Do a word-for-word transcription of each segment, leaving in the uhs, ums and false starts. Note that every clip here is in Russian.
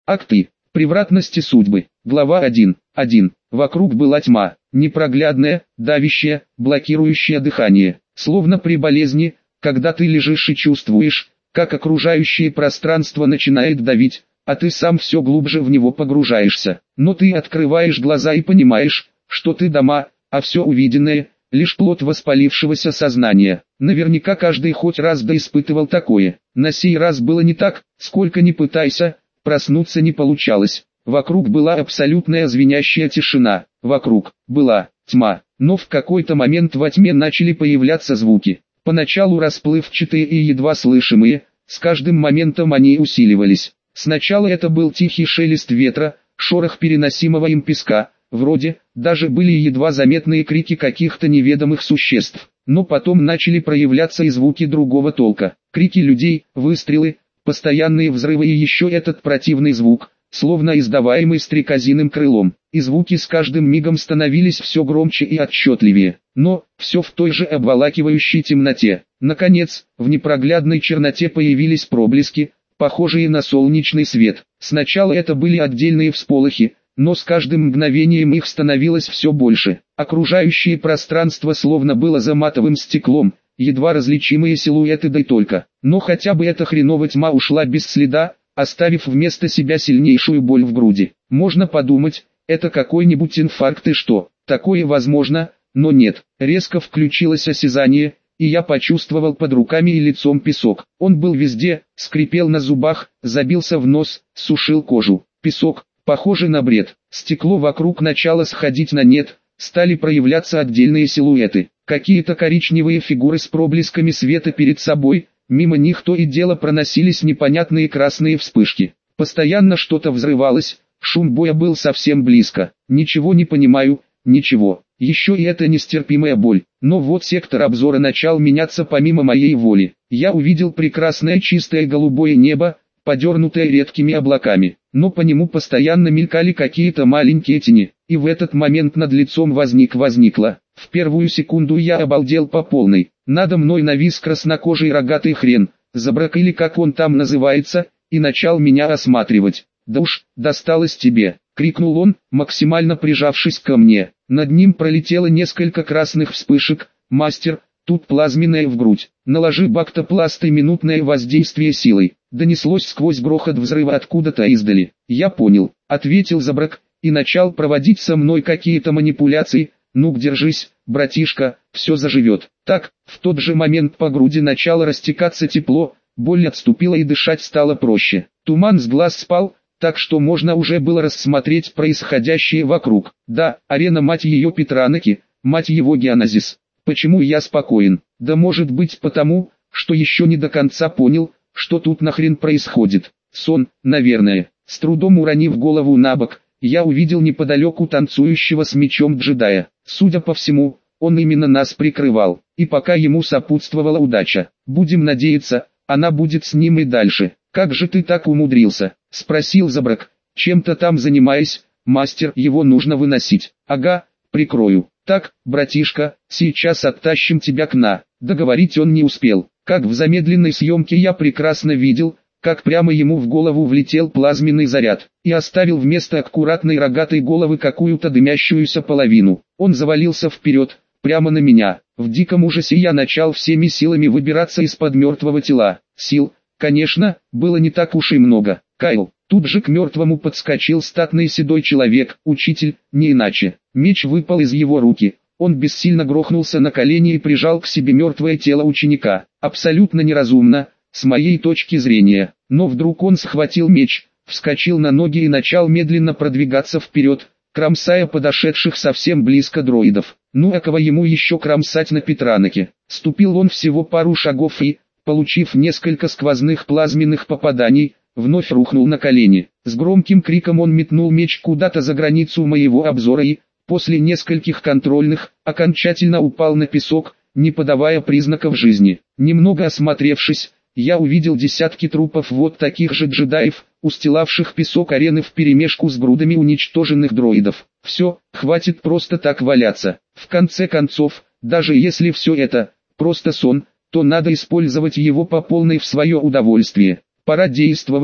Акты. Превратности судьбы. Глава один. один. Вокруг была тьма, непроглядная, давящая, блокирующая дыхание. Словно при болезни, когда ты лежишь и чувствуешь, как окружающее пространство начинает давить, а ты сам все глубже в него погружаешься. Но ты открываешь глаза и понимаешь, что ты дома, а все увиденное – лишь плод воспалившегося сознания. Наверняка каждый хоть раз да испытывал такое. На сей раз было не так, сколько ни пытайся, проснуться не получалось. Вокруг была абсолютная звенящая тишина. Вокруг была тьма, но в какой-то момент во тьме начали появляться звуки. Поначалу расплывчатые и едва слышимые, с каждым моментом они усиливались. Сначала это был тихий шелест ветра, шорох переносимого им песка, вроде, даже были едва заметные крики каких-то неведомых существ. Но потом начали проявляться и звуки другого толка. Крики людей, выстрелы, постоянные взрывы и еще этот противный звук, словно издаваемый стрекозиным крылом. И звуки с каждым мигом становились все громче и отчетливее. Но, все в той же обволакивающей темноте. Наконец, в непроглядной черноте появились проблески, похожие на солнечный свет. Сначала это были отдельные всполохи, но с каждым мгновением их становилось все больше. Окружающее пространство словно было за матовым стеклом, едва различимые силуэты да и только. Но хотя бы эта хреновая тьма ушла без следа, оставив вместо себя сильнейшую боль в груди. Можно подумать, это какой-нибудь инфаркт и что, такое возможно, но нет. Резко включилось осязание, и я почувствовал под руками и лицом песок. Он был везде, скрипел на зубах, забился в нос, сушил кожу. Песок, похожий на бред. Стекло вокруг начало сходить на нет, стали проявляться отдельные силуэты. Какие-то коричневые фигуры с проблесками света перед собой, мимо них то и дело проносились непонятные красные вспышки. Постоянно что-то взрывалось, шум боя был совсем близко. Ничего не понимаю, ничего. Еще и эта нестерпимая боль. Но вот сектор обзора начал меняться помимо моей воли. Я увидел прекрасное чистое голубое небо, подернутое редкими облаками. Но по нему постоянно мелькали какие-то маленькие тени. И в этот момент над лицом возник-возникло. В первую секунду я обалдел по полной. Надо мной навис краснокожий рогатый хрен, забрак или как он там называется, и начал меня осматривать. «Да уж, досталось тебе!» — крикнул он, максимально прижавшись ко мне. Над ним пролетело несколько красных вспышек. «Мастер, тут плазменная в грудь. Наложи бактопласт и минутное воздействие силой». Донеслось сквозь грохот взрыва откуда-то издали. «Я понял», — ответил забрак, и начал проводить со мной какие-то манипуляции. «Ну-ка держись, братишка, все заживет». Так, в тот же момент по груди начало растекаться тепло, боль отступила и дышать стало проще. Туман с глаз спал, так что можно уже было рассмотреть происходящее вокруг. Да, арена мать ее Петраноки, мать его Геоназис. Почему я спокоен? Да может быть потому, что еще не до конца понял, что тут нахрен происходит. Сон, наверное. С трудом уронив голову на бок, я увидел неподалеку танцующего с мечом джедая. Судя по всему, он именно нас прикрывал, и пока ему сопутствовала удача. Будем надеяться, она будет с ним и дальше. «Как же ты так умудрился?» — спросил забрак. «Чем-то там занимаясь, мастер, его нужно выносить». «Ага, прикрою». «Так, братишка, сейчас оттащим тебя к на». Договорить он не успел. Как в замедленной съемке я прекрасно видел, как прямо ему в голову влетел плазменный заряд, и оставил вместо аккуратной рогатой головы какую-то дымящуюся половину. Он завалился вперед, прямо на меня. В диком ужасе я начал всеми силами выбираться из-под мертвого тела. Сил, конечно, было не так уж и много. «Кайл!» Тут же к мертвому подскочил статный седой человек, учитель, не иначе. Меч выпал из его руки. Он бессильно грохнулся на колени и прижал к себе мертвое тело ученика. Абсолютно неразумно, с моей точки зрения. Но вдруг он схватил меч, вскочил на ноги и начал медленно продвигаться вперед, кромсая подошедших совсем близко дроидов. Ну а кого ему еще кромсать на Петраноке? Ступил он всего пару шагов и, получив несколько сквозных плазменных попаданий, вновь рухнул на колени. С громким криком он метнул меч куда-то за границу моего обзора и, после нескольких контрольных, окончательно упал на песок, не подавая признаков жизни. Немного осмотревшись, я увидел десятки трупов вот таких же джедаев, устилавших песок арены вперемешку с грудами уничтоженных дроидов. Все, хватит просто так валяться. В конце концов, даже если все это просто сон, то надо использовать его по полной в свое удовольствие. Пора действовать,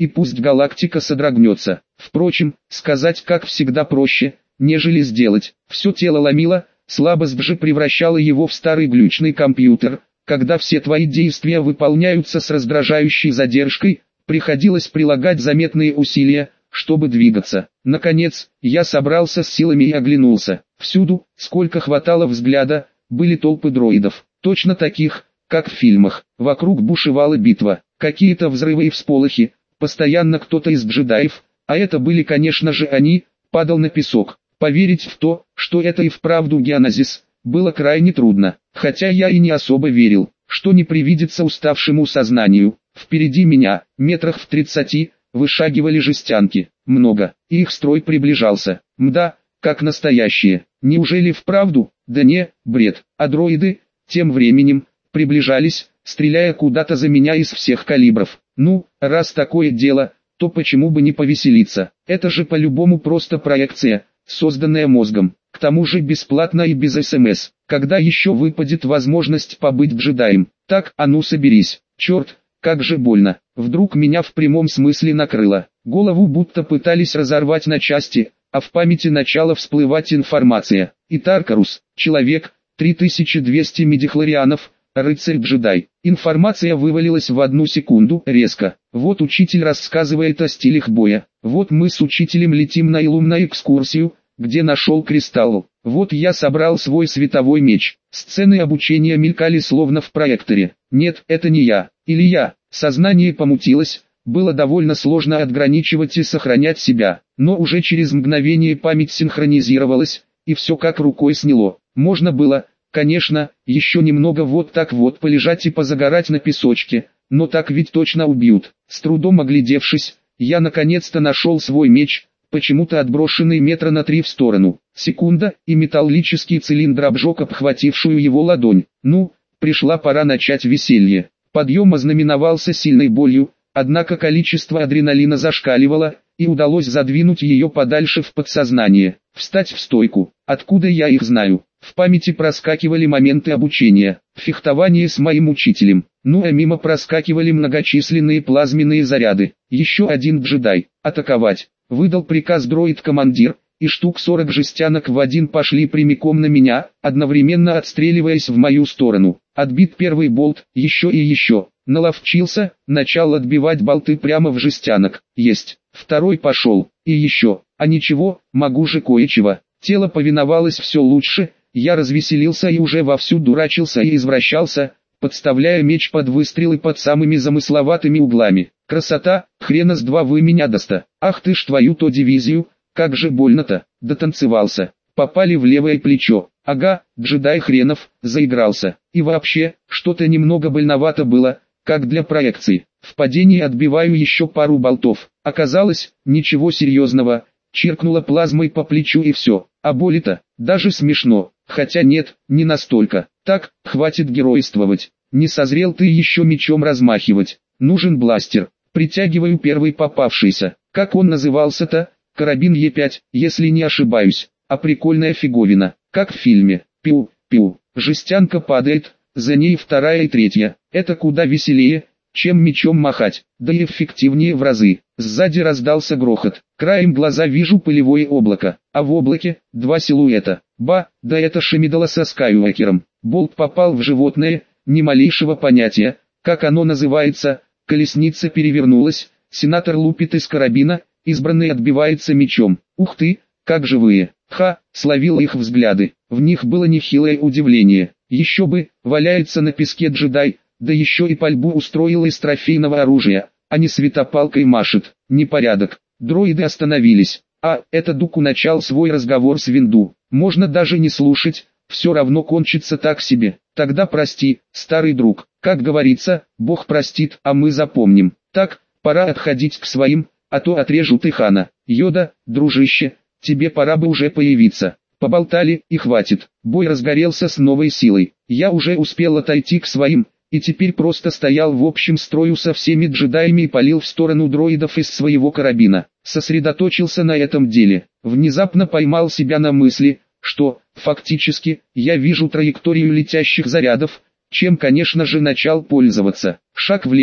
и пусть галактика содрогнется. Впрочем, сказать как всегда проще, нежели сделать. Все тело ломило, слабость же превращала его в старый глючный компьютер. Когда все твои действия выполняются с раздражающей задержкой, приходилось прилагать заметные усилия, чтобы двигаться. Наконец, я собрался с силами и оглянулся. Всюду, сколько хватало взгляда, были толпы дроидов, точно таких, как в фильмах. Вокруг бушевала битва, какие-то взрывы и всполохи, постоянно кто-то из джедаев, а это были конечно же они, падал на песок. Поверить в то, что это и вправду геоназис, было крайне трудно, хотя я и не особо верил, что не привидится уставшему сознанию. Впереди меня, метрах в тридцати, вышагивали жестянки, много, и их строй приближался. Мда, как настоящие. Неужели вправду? Да не, бред. А дроиды, тем временем, приближались, стреляя куда-то за меня из всех калибров. Ну, раз такое дело, то почему бы не повеселиться? Это же по-любому просто проекция, созданная мозгом. К тому же бесплатно и без СМС. Когда еще выпадет возможность побыть джедаем? Так, а ну соберись. Черт, как же больно. Вдруг меня в прямом смысле накрыло. Голову будто пытались разорвать на части, а в памяти начала всплывать информация. И Таркарус, человек, три тысячи двести мидихлорианов, рыцарь-джедай. Информация вывалилась в одну секунду, резко. Вот учитель рассказывает о стилях боя. Вот мы с учителем летим на Илум на экскурсию, где нашел кристалл. Вот я собрал свой световой меч. Сцены обучения мелькали словно в проекторе. Нет, это не я. Или я. Сознание помутилось. Было довольно сложно отграничивать и сохранять себя. Но уже через мгновение память синхронизировалась, и все как рукой сняло. Можно было, конечно, еще немного вот так вот полежать и позагорать на песочке, но так ведь точно убьют. С трудом оглядевшись, я наконец-то нашел свой меч, почему-то отброшенный метра на три в сторону. Секунда, и металлический цилиндр обжег обхватившую его ладонь. Ну, пришла пора начать веселье. Подъем ознаменовался сильной болью, однако количество адреналина зашкаливало, и удалось задвинуть ее подальше в подсознание. Встать в стойку. Откуда я их знаю? В памяти проскакивали моменты обучения. Фехтование с моим учителем. Ну а мимо проскакивали многочисленные плазменные заряды. Еще один джедай. Атаковать. Выдал приказ дроид-командир, и штук сорок жестянок в один пошли прямиком на меня, одновременно отстреливаясь в мою сторону. Отбит первый болт, еще и еще. Наловчился, начал отбивать болты прямо в жестянок. Есть. Второй пошел. И еще. А ничего, могу же кое-чего. Тело повиновалось все лучше, я развеселился и уже вовсю дурачился и извращался, подставляя меч под выстрелы под самыми замысловатыми углами. Красота, хрена с два вы меня доста. Ах ты ж твою-то дивизию, как же больно-то. Дотанцевался. Попали в левое плечо. Ага, джедай хренов, заигрался. И вообще, что-то немного больновато было, как для проекции. В падении отбиваю еще пару болтов. Оказалось, ничего серьезного. Чиркнула плазмой по плечу и все. А боли-то, даже смешно. Хотя нет, не настолько. Так, хватит геройствовать. Не созрел ты еще мечом размахивать. Нужен бластер. Притягиваю первый попавшийся. Как он назывался-то? Карабин Е пять, если не ошибаюсь. А прикольная фиговина. Как в фильме. Пиу, пиу. Жестянка падает, за ней вторая и третья. Это куда веселее, чем мечом махать, да и эффективнее в разы. Сзади раздался грохот. Краем глаза вижу пылевое облако, а в облаке два силуэта. Ба, да это Шамидала со Скайуокером. Болт попал в животное, ни малейшего понятия, как оно называется. Колесница перевернулась, сенатор лупит из карабина, избранный отбивается мечом. Ух ты, как живые. Ха, словил их взгляды. В них было нехилое удивление. Еще бы, валяется на песке джедай, да еще и пальбу устроил из трофейного оружия, а не светопалкой машет. Непорядок. Дроиды остановились. А, это Дуку начал свой разговор с Винду. Можно даже не слушать, все равно кончится так себе. Тогда прости, старый друг. Как говорится, Бог простит, а мы запомним. Так, пора отходить к своим, а то отрежут и хана. Йода, дружище, тебе пора бы уже появиться. Поболтали, и хватит. Бой разгорелся с новой силой. Я уже успел отойти к своим, и теперь просто стоял в общем строю со всеми джедаями и палил в сторону дроидов из своего карабина. Сосредоточился на этом деле. Внезапно поймал себя на мысли, что, фактически, я вижу траекторию летящих зарядов, чем, конечно же, начал пользоваться. Шаг влево,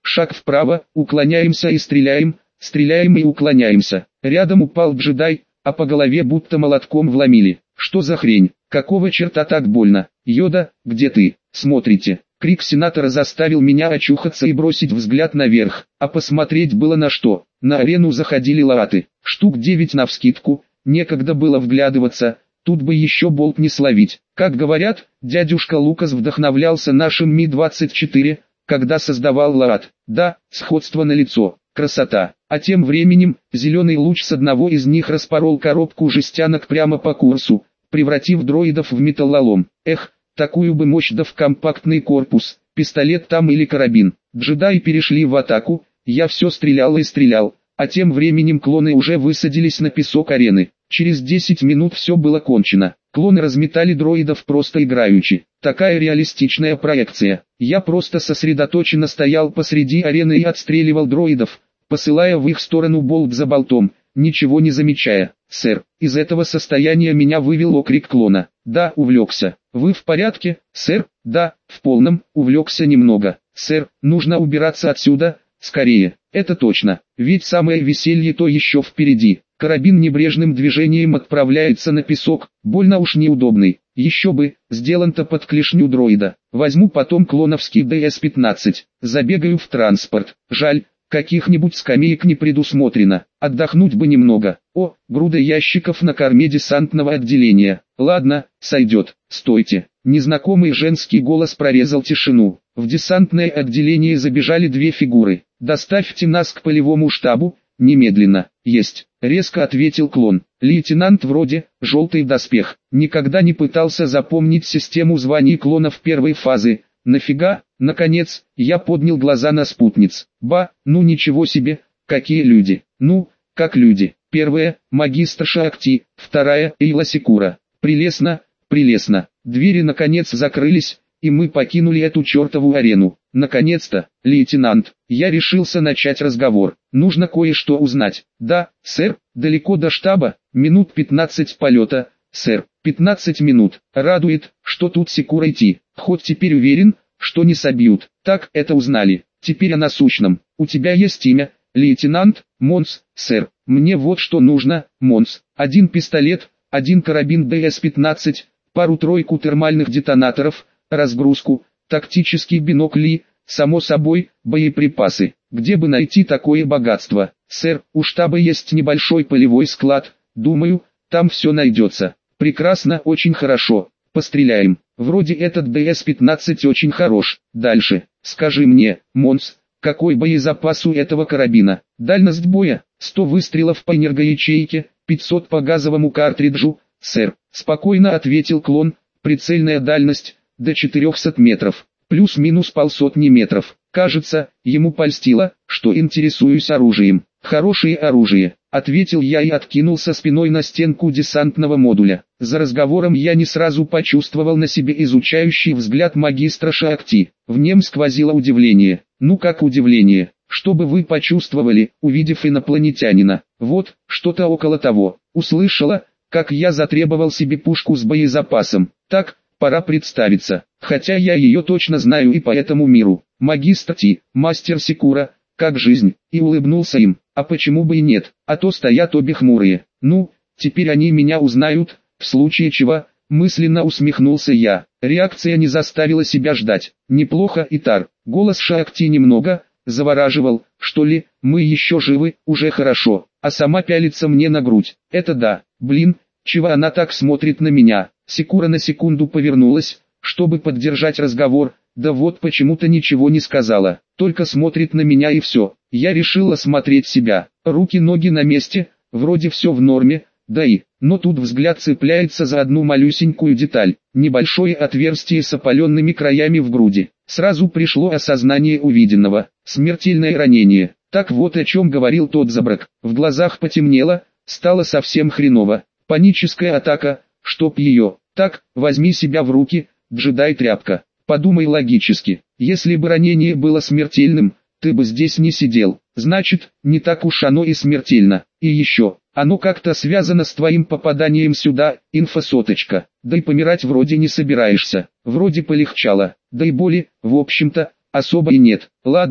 Шаг вправо, уклоняемся и стреляем, стреляем и уклоняемся. Рядом упал джедай, а по голове будто молотком вломили. Что за хрень? Какого черта так больно? Йода, где ты? Смотрите. Крик сенатора заставил меня очухаться и бросить взгляд наверх, а посмотреть было на что. На арену заходили лааты, штук девять навскидку, некогда было вглядываться, тут бы еще болт не словить. Как говорят, дядюшка Лукас вдохновлялся нашим Ми двадцать четыре, когда создавал лаат. Да, сходство налицо, красота. А тем временем, зеленый луч с одного из них распорол коробку жестянок прямо по курсу, превратив дроидов в металлолом. Эх, такую бы мощь да в компактный корпус, пистолет там или карабин. Джедаи перешли в атаку, я все стрелял и стрелял, а тем временем клоны уже высадились на песок арены. Через десять минут все было кончено. Клоны разметали дроидов просто играючи. Такая реалистичная проекция. Я просто сосредоточенно стоял посреди арены и отстреливал дроидов, посылая в их сторону болт за болтом, ничего не замечая. «Сэр, из этого состояния меня вывел окрик клона. Да, увлекся. Вы в порядке, сэр?» «Да, в полном, увлекся немного. Сэр, нужно убираться отсюда, скорее». «Это точно, ведь самое веселье то еще впереди». Карабин небрежным движением отправляется на песок, больно уж неудобный. Еще бы, сделан-то под клешню дроида. Возьму потом клоновский Д С пятнадцать, забегаю в транспорт. Жаль, каких-нибудь скамеек не предусмотрено. Отдохнуть бы немного. О, груда ящиков на корме десантного отделения. Ладно, сойдет. Стойте. Незнакомый женский голос прорезал тишину. В десантное отделение забежали две фигуры. Доставьте нас к полевому штабу, немедленно. Есть. Резко ответил клон. Лейтенант вроде, желтый доспех. Никогда не пытался запомнить систему званий клонов первой фазы. Нафига? Наконец, я поднял глаза на спутниц. Ба, ну ничего себе, какие люди. Ну, как люди. Первая, магистрша Акти, вторая, Эйла Секура. Прелестно, прелестно. Двери наконец закрылись, и мы покинули эту чертову арену. Наконец-то, лейтенант, я решился начать разговор. Нужно кое-что узнать. Да, сэр, далеко до штаба, минут пятнадцать полета, сэр, пятнадцать минут. Радует, что тут Секура идти. Хоть теперь уверен, что не собьют. Так, это узнали. Теперь о насущном. У тебя есть имя, лейтенант? Монс, сэр. Мне вот что нужно, Монс. Один пистолет, один карабин Д С пятнадцать, пару-тройку термальных детонаторов, разгрузку, тактический бинокль, само собой, боеприпасы. Где бы найти такое богатство? Сэр, у штаба есть небольшой полевой склад, думаю, там все найдется. Прекрасно, очень хорошо. Постреляем. Вроде этот Д С пятнадцать очень хорош. Дальше. Скажи мне, Монс, какой боезапас у этого карабина? Дальность боя, сто выстрелов по энергоячейке, пятьсот по газовому картриджу. Сэр, спокойно ответил клон, прицельная дальность, до четырехсот метров, плюс-минус полсотни метров. Кажется, ему польстило, что интересуюсь оружием. Хорошее оружие, ответил я и откинулся спиной на стенку десантного модуля. За разговором я не сразу почувствовал на себе изучающий взгляд магистра Шаакти. В нем сквозило удивление. Ну как удивление? Что бы вы почувствовали, увидев инопланетянина? Вот, что-то около того. Услышала, как я затребовал себе пушку с боезапасом. Так, пора представиться, хотя я ее точно знаю и по этому миру. Магистр Ти, мастер Секура, как жизнь, и улыбнулся им. А почему бы и нет, а то стоят обе хмурые. Ну, теперь они меня узнают, в случае чего, мысленно усмехнулся я. Реакция не заставила себя ждать. Неплохо, Итар. Голос Шаакти немного завораживал, что ли, мы еще живы, уже хорошо, а сама пялится мне на грудь. Это да, блин, чего она так смотрит на меня? Секура на секунду повернулась, чтобы поддержать разговор, да вот почему-то ничего не сказала, только смотрит на меня и все. Я решил осмотреть себя, руки-ноги на месте, вроде все в норме, да и, но тут взгляд цепляется за одну малюсенькую деталь, небольшое отверстие с опаленными краями в груди. Сразу пришло осознание увиденного, смертельное ранение. Так вот о чем говорил тот забрак, в глазах потемнело, стало совсем хреново, паническая атака, чтоб ее. Так, возьми себя в руки, джедай-тряпка, подумай логически, если бы ранение было смертельным, ты бы здесь не сидел, значит, не так уж оно и смертельно. И еще, оно как-то связано с твоим попаданием сюда, инфосоточка, да и помирать вроде не собираешься, вроде полегчало, да и боли, в общем-то, особо и нет. Ладно,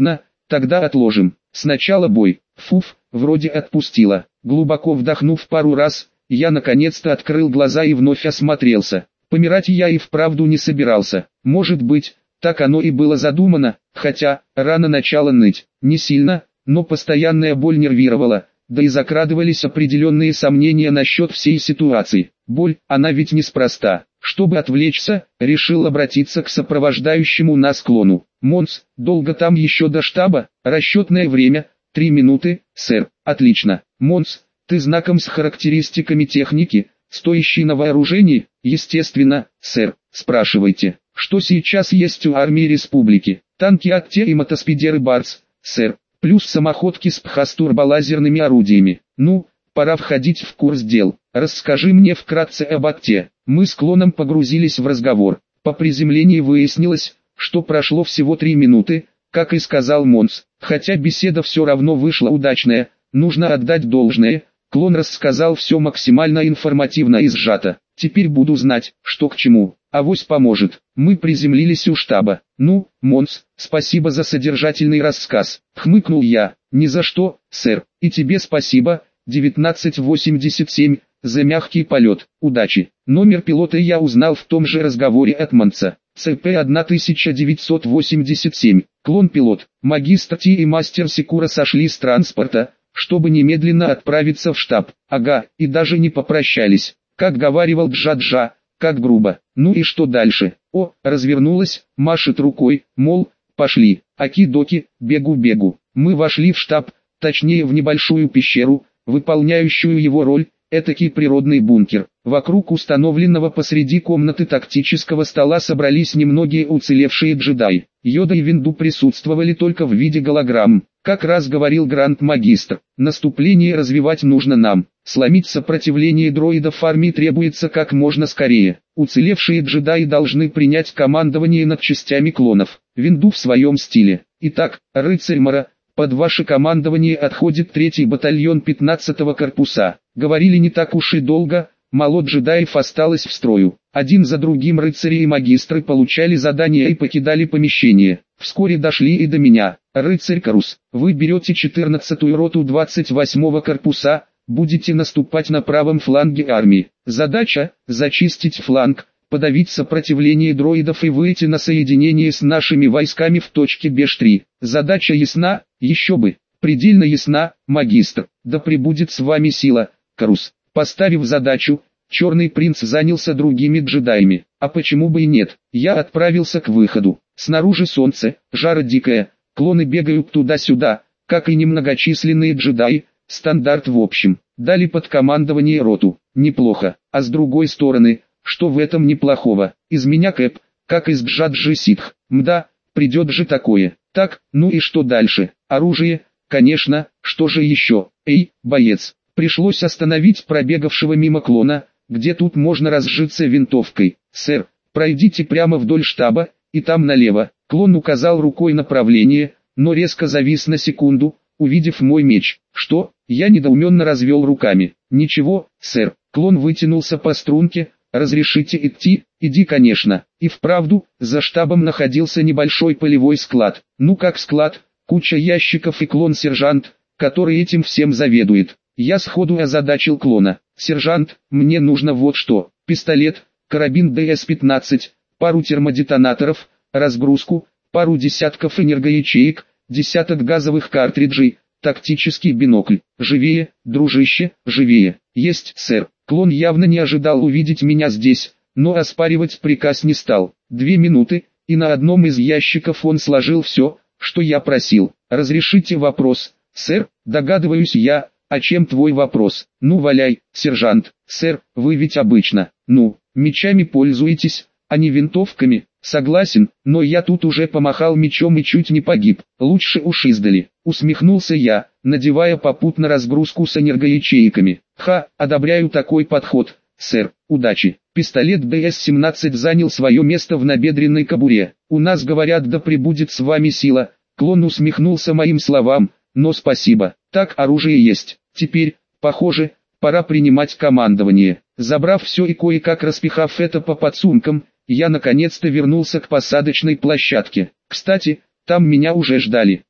Тогда отложим. Сначала бой. Фуф, вроде отпустила. Глубоко вдохнув пару раз, я наконец-то открыл глаза и вновь осмотрелся. Помирать я и вправду не собирался. Может быть, так оно и было задумано, хотя, рано начало ныть. Не сильно, но постоянная боль нервировала, да и закрадывались определенные сомнения насчет всей ситуации. Боль, она ведь неспроста. Чтобы отвлечься, решил обратиться к сопровождающему нас клону. «Монс, долго там еще до штаба? Расчетное время, три минуты, сэр». «Отлично. Монс, ты знаком с характеристиками техники, стоящей на вооружении?» «Естественно, сэр. Спрашивайте, что сейчас есть у армии республики?» «Танки Атте и мотоспидеры Барс, сэр, плюс самоходки с пхастурболазерными орудиями». «Ну, пора входить в курс дел. Расскажи мне вкратце об Атте». Мы с клоном погрузились в разговор. По приземлении выяснилось, что прошло всего три минуты, как и сказал Монс. Хотя беседа все равно вышла удачная, нужно отдать должное. Клон рассказал все максимально информативно и сжато. Теперь буду знать, что к чему. Авось поможет. Мы приземлились у штаба. «Ну, Монс, спасибо за содержательный рассказ», — хмыкнул я. «Не за что, сэр. И тебе спасибо, девятнадцать восемьдесят семь, за мягкий полет. Удачи». Номер пилота я узнал в том же разговоре от Монса. ЦП тысяча девятьсот восемьдесят семь. Клон-пилот, магистр Ти и мастер Секура сошли с транспорта, чтобы немедленно отправиться в штаб. Ага, и даже не попрощались. Как говаривал Джа-Джа, как грубо. Ну и что дальше? О, развернулась, машет рукой, мол, пошли. Оки-доки, бегу-бегу. Мы вошли в штаб, точнее в небольшую пещеру, выполняющую его роль, этакий природный бункер. Вокруг установленного посреди комнаты тактического стола собрались немногие уцелевшие джедаи. Йода и Винду присутствовали только в виде голограмм. Как раз говорил Гранд-магистр, наступление развивать нужно нам. Сломить сопротивление дроидов армии требуется как можно скорее. Уцелевшие джедаи должны принять командование над частями клонов. Винду в своем стиле. Итак, рыцарь Мара, под ваше командование отходит третий батальон пятнадцатого корпуса. Говорили не так уж и долго, мало джедаев осталось в строю. Один за другим рыцари и магистры получали задания и покидали помещение. Вскоре дошли и до меня. «Рыцарь Карус, вы берете четырнадцатую роту двадцать восьмого корпуса, будете наступать на правом фланге армии. Задача – зачистить фланг, подавить сопротивление дроидов и выйти на соединение с нашими войсками в точке Б три. Задача ясна? Еще бы. Предельно ясна, магистр. Да пребудет с вами сила, Карус». Поставив задачу, Черный принц занялся другими джедаями. А почему бы и нет? Я отправился к выходу. Снаружи солнце, жара дикая, клоны бегают туда-сюда, как и немногочисленные джедаи, стандарт в общем. Дали под командование роту. Неплохо. А с другой стороны, что в этом неплохого? Из меня Кэп, как из Джаджи Ситх. Мда, придет же такое. Так, ну и что дальше? Оружие, конечно, что же еще? Эй, боец. Пришлось остановить пробегавшего мимо клона, где тут можно разжиться винтовкой. «Сэр, пройдите прямо вдоль штаба, и там налево». Клон указал рукой направление, но резко завис на секунду, увидев мой меч. «Что?» Я недоуменно развел руками. «Ничего, сэр». Клон вытянулся по струнке. «Разрешите идти?» «Иди, конечно». И вправду, за штабом находился небольшой полевой склад. Ну как склад, куча ящиков и клон-сержант, который этим всем заведует. Я сходу озадачил клона. «Сержант, мне нужно вот что. Пистолет, карабин Д С пятнадцать, пару термодетонаторов, разгрузку, пару десятков энергоячеек, десяток газовых картриджей, тактический бинокль. Живее, дружище, живее». «Есть, сэр». Клон явно не ожидал увидеть меня здесь, но оспаривать приказ не стал. Две минуты, и на одном из ящиков он сложил все, что я просил. «Разрешите вопрос, сэр?» «Догадываюсь я». «А чем твой вопрос?» «Ну валяй, сержант». «Сэр, вы ведь обычно, ну, мечами пользуетесь, а не винтовками». «Согласен, но я тут уже помахал мечом и чуть не погиб. Лучше уж издали». Усмехнулся я, надевая попутно разгрузку с энергоячейками. «Ха, одобряю такой подход, сэр. Удачи». Пистолет Д С семнадцать занял свое место в набедренной кобуре. «У нас говорят, да пребудет с вами сила». Клон усмехнулся моим словам. «Но спасибо, так оружие есть. Теперь, похоже, пора принимать командование». Забрав все и кое-как распихав это по подсумкам, я наконец-то вернулся к посадочной площадке. Кстати, там меня уже ждали.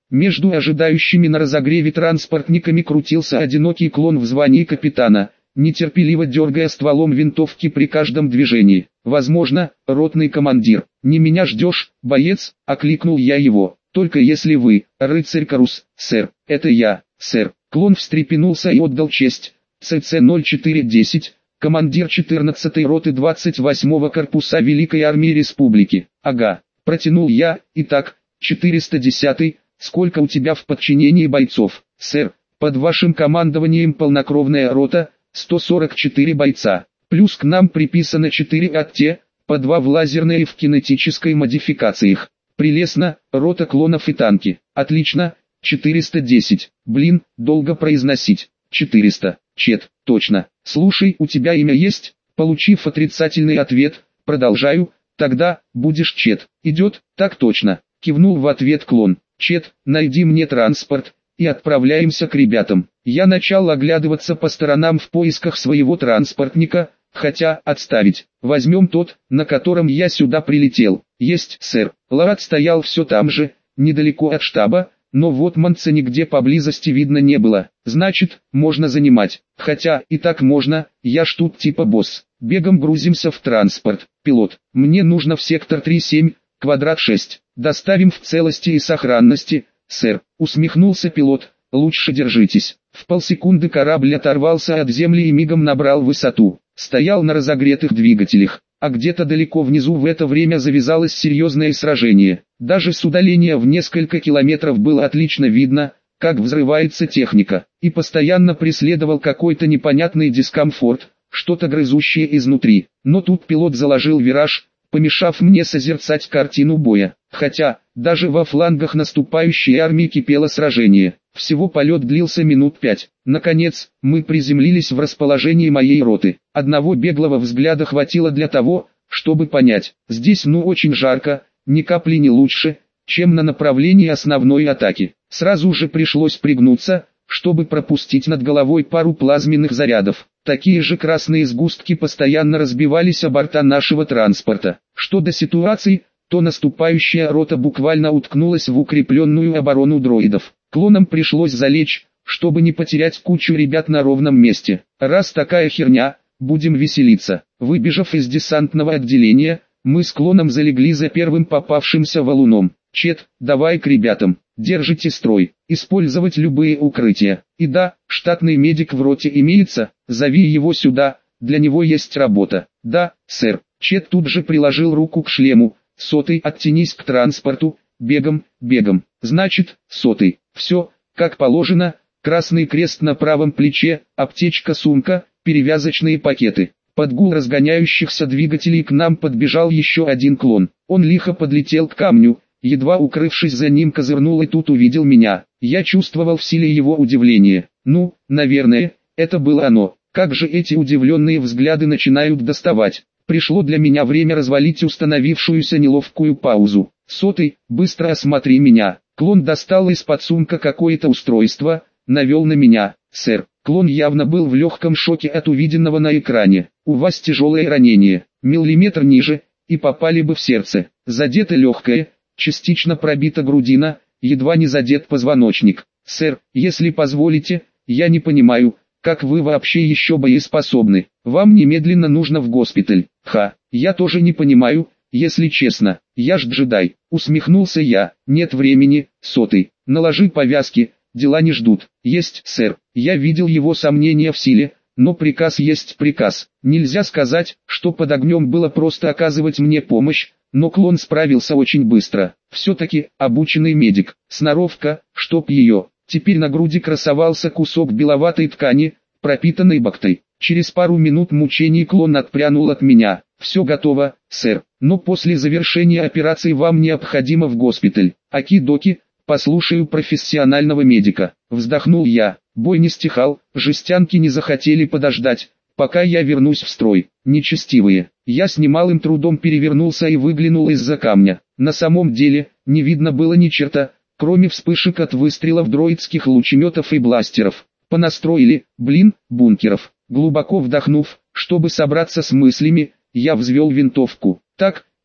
Между ожидающими на разогреве транспортниками крутился одинокий клон в звании капитана, нетерпеливо дергая стволом винтовки при каждом движении. «Возможно, ротный командир, не меня ждешь, боец?» — окликнул я его. «Только если вы, рыцарь Карус, сэр». «Это я, сэр». Клон встрепенулся и отдал честь. Цэ Цэ ноль четыре десять, командир четырнадцатой роты двадцать восьмого корпуса Великой Армии Республики. «Ага», — протянул я. «Итак, четыреста десятый, сколько у тебя в подчинении бойцов?» «Сэр, под вашим командованием полнокровная рота, сто сорок четыре бойца. Плюс к нам приписано четыре атте, по два в лазерной и в кинетической модификациях. Прелестно, рота клонов и танки. Отлично, четыреста десять. Блин, долго произносить. четыреста. Чет, точно. Слушай, у тебя имя есть?» Получив отрицательный ответ, продолжаю. «Тогда, будешь Чет. Идет?» «Так точно», кивнул в ответ клон. «Чет, найди мне транспорт, и отправляемся к ребятам». Я начал оглядываться по сторонам в поисках своего транспортника, хотя, отставить. Возьмем тот, на котором я сюда прилетел. Есть, сэр. Ларат стоял все там же, недалеко от штаба, но Вотманца нигде поблизости видно не было. Значит, можно занимать. Хотя, и так можно, я ж тут типа босс. Бегом грузимся в транспорт. Пилот, мне нужно в сектор три семь, квадрат шесть. Доставим в целости и сохранности, сэр. Усмехнулся пилот. Лучше держитесь. В полсекунды корабль оторвался от земли и мигом набрал высоту. Стоял на разогретых двигателях, а где-то далеко внизу в это время завязалось серьезное сражение. Даже с удаления в несколько километров было отлично видно, как взрывается техника, и постоянно преследовал какой-то непонятный дискомфорт, что-то грызущее изнутри. Но тут пилот заложил вираж, помешав мне созерцать картину боя. Хотя, даже во флангах наступающей армии кипело сражение. Всего полет длился минут пять. Наконец, мы приземлились в расположении моей роты. Одного беглого взгляда хватило для того, чтобы понять, здесь ну очень жарко, ни капли не лучше, чем на направлении основной атаки. Сразу же пришлось пригнуться, чтобы пропустить над головой пару плазменных зарядов. Такие же красные сгустки постоянно разбивались о борта нашего транспорта. Что до ситуации, то наступающая рота буквально уткнулась в укрепленную оборону дроидов. Клонам пришлось залечь, чтобы не потерять кучу ребят на ровном месте. Раз такая херня, будем веселиться. Выбежав из десантного отделения, мы с клоном залегли за первым попавшимся валуном. Чет, давай к ребятам, держите строй, использовать любые укрытия. И да, штатный медик в роте имеется, зови его сюда, для него есть работа. Да, сэр. Чет тут же приложил руку к шлему. Сотый, оттянись к транспорту, бегом, бегом. Значит, сотый. Все, как положено, красный крест на правом плече, аптечка-сумка, перевязочные пакеты. Под гул разгоняющихся двигателей к нам подбежал еще один клон. Он лихо подлетел к камню, едва укрывшись за ним козырнул и тут увидел меня. Я чувствовал в силе его удивление. Ну, наверное, это было оно. Как же эти удивленные взгляды начинают доставать. Пришло для меня время развалить установившуюся неловкую паузу. Сотый, быстро осмотри меня. Клон достал из-под сумка какое-то устройство, навел на меня. Сэр, клон явно был в легком шоке от увиденного на экране. У вас тяжелое ранение, миллиметр ниже, и попали бы в сердце. Задето легкое, частично пробита грудина, едва не задет позвоночник. Сэр, если позволите, я не понимаю, как вы вообще еще боеспособны. Вам немедленно нужно в госпиталь. Ха, я тоже не понимаю, если честно. Я ж джедай. Усмехнулся я. Нет времени, сотый. Наложи повязки, дела не ждут. Есть, сэр. Я видел его сомнения в силе, но приказ есть приказ. Нельзя сказать, что под огнем было просто оказывать мне помощь, но клон справился очень быстро. Все-таки, обученный медик. Сноровка, чтоб ее. Теперь на груди красовался кусок беловатой ткани, пропитанной бактой. Через пару минут мучений клон отпрянул от меня. «Все готово, сэр, но после завершения операции вам необходимо в госпиталь». «Оки-доки, послушаю профессионального медика». Вздохнул я. Бой не стихал, жестянки не захотели подождать, пока я вернусь в строй. Нечестивые. Я с немалым трудом перевернулся и выглянул из-за камня. На самом деле, не видно было ни черта, кроме вспышек от выстрелов дроидских лучеметов и бластеров. Понастроили, блин, бункеров. Глубоко вдохнув, чтобы собраться с мыслями, я взвел винтовку. Так,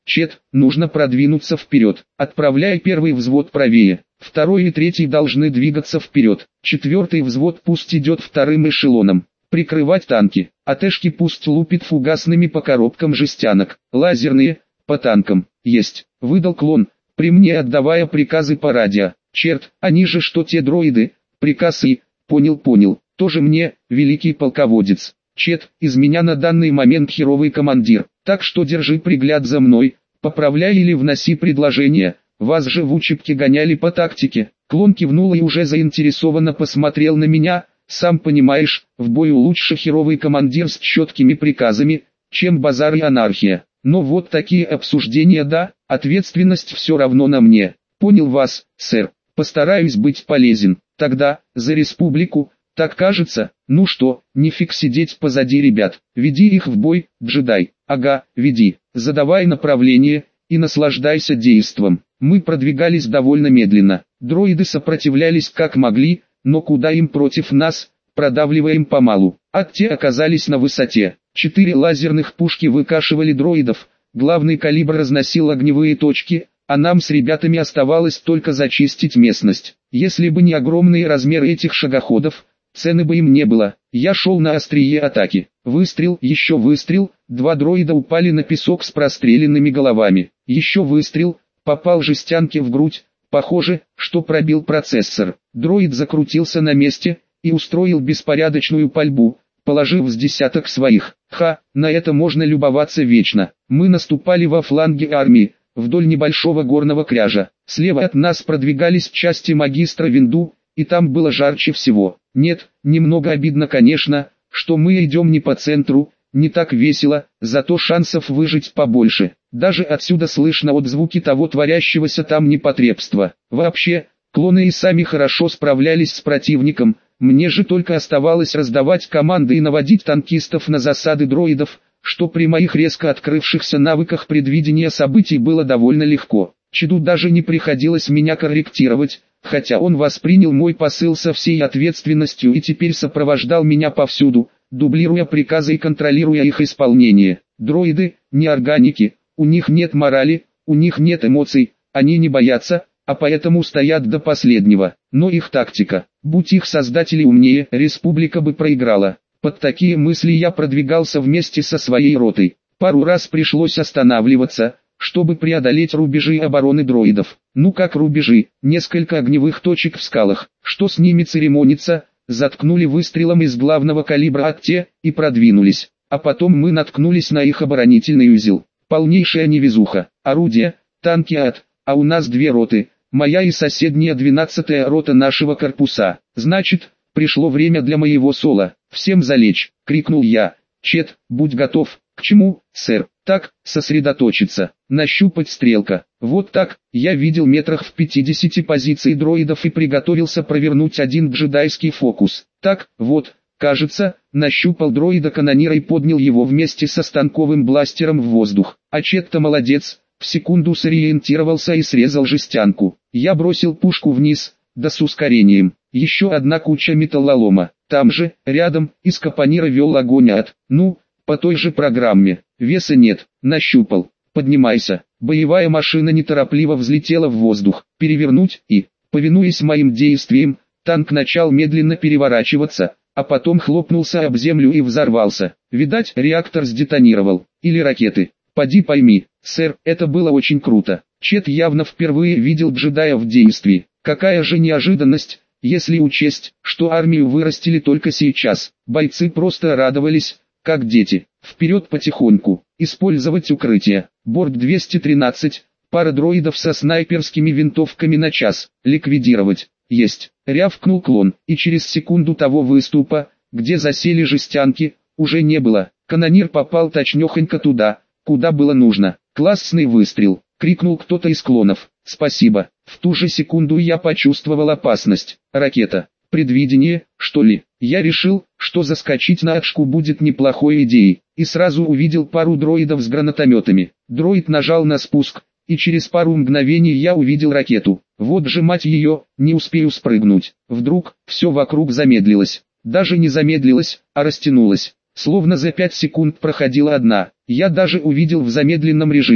Чет, нужно продвинуться вперед. Отправляй первый взвод правее. Второй и третий должны двигаться вперед. Четвертый взвод пусть идет вторым эшелоном. Прикрывать танки. АТшки пусть лупит фугасными по коробкам жестянок. Лазерные, по танкам. Есть. Выдал клон, при мне отдавая приказы по радио. Черт, они же что те дроиды. Приказ и, понял понял, тоже мне, великий полководец. Чет, из меня на данный момент херовый командир. Так что держи пригляд за мной, поправляй или вноси предложение. Вас же в учебке гоняли по тактике. Клон кивнул и уже заинтересованно посмотрел на меня. Сам понимаешь, в бою лучше херовый командир с четкими приказами, чем базар и анархия. Но вот такие обсуждения, да, ответственность все равно на мне. Понял вас, сэр, постараюсь быть полезен. Тогда, за республику, так кажется. Ну что, нефиг сидеть позади ребят, веди их в бой, джедай. Ага, веди, задавай направление и наслаждайся действом. Мы продвигались довольно медленно, дроиды сопротивлялись как могли, но куда им против нас, продавливаем помалу. А те оказались на высоте. Четыре лазерных пушки выкашивали дроидов, главный калибр разносил огневые точки, а нам с ребятами оставалось только зачистить местность. Если бы не огромные размеры этих шагоходов, цены бы им не было. Я шел на острие атаки. Выстрел, еще выстрел, два дроида упали на песок с простреленными головами. Еще выстрел, попал жестянке в грудь, похоже, что пробил процессор. Дроид закрутился на месте и устроил беспорядочную пальбу, положив с десяток своих. Ха, на это можно любоваться вечно. Мы наступали во фланге армии, вдоль небольшого горного кряжа. Слева от нас продвигались части магистра Винду, и там было жарче всего. Нет, немного обидно, конечно, что мы идем не по центру, не так весело, зато шансов выжить побольше. Даже отсюда слышно отзвуки того творящегося там непотребства. Вообще, клоны и сами хорошо справлялись с противником, мне же только оставалось раздавать команды и наводить танкистов на засады дроидов, что при моих резко открывшихся навыках предвидения событий было довольно легко. Чеду даже не приходилось меня корректировать, хотя он воспринял мой посыл со всей ответственностью и теперь сопровождал меня повсюду, дублируя приказы и контролируя их исполнение. Дроиды, не органики, у них нет морали, у них нет эмоций, они не боятся, а поэтому стоят до последнего. Но их тактика, будь их создатели умнее, республика бы проиграла. Под такие мысли я продвигался вместе со своей ротой. Пару раз пришлось останавливаться, чтобы преодолеть рубежи обороны дроидов. Ну как рубежи, несколько огневых точек в скалах, что с ними церемониться, заткнули выстрелом из главного калибра от те, и продвинулись. А потом мы наткнулись на их оборонительный узел. Полнейшая невезуха, орудия, танки ад, а у нас две роты, моя и соседняя двенадцатая рота нашего корпуса. Значит, пришло время для моего соло. «Всем залечь!» — крикнул я. «Чет, будь готов!» «К чему, сэр?» «Так, сосредоточиться, нащупать стрелка». Вот так, я видел метрах в пятидесяти позиций дроидов и приготовился провернуть один джедайский фокус. Так, вот, кажется, нащупал дроида-канонира и поднял его вместе со станковым бластером в воздух. А Чет-то молодец, в секунду сориентировался и срезал жестянку. Я бросил пушку вниз, да с ускорением. Еще одна куча металлолома. Там же, рядом, из капонира вел огонь ад. Ну, по той же программе. Веса нет. Нащупал. Поднимайся. Боевая машина неторопливо взлетела в воздух. Перевернуть и, повинуясь моим действиям, танк начал медленно переворачиваться, а потом хлопнулся об землю и взорвался. Видать, реактор сдетонировал. Или ракеты. Поди пойми, сэр, это было очень круто. Чет явно впервые видел джедая в действии. Какая же неожиданность, если учесть, что армию вырастили только сейчас. Бойцы просто радовались, как дети. Вперед потихоньку, использовать укрытие. Борт двести тринадцать, пара дроидов со снайперскими винтовками на час. Ликвидировать. Есть. Рявкнул клон, и через секунду того выступа, где засели жестянки, уже не было. Канонир попал точнёхонько туда, куда было нужно. Классный выстрел, крикнул кто-то из клонов. Спасибо. В ту же секунду я почувствовал опасность. Ракета. Предвидение, что ли? Я решил, что заскочить на отшку будет неплохой идеей, и сразу увидел пару дроидов с гранатометами. Дроид нажал на спуск, и через пару мгновений я увидел ракету. Вот же мать ее, не успею спрыгнуть. Вдруг, все вокруг замедлилось. Даже не замедлилось, а растянулось. Словно за пять секунд проходила одна. Я даже увидел в замедленном режиме,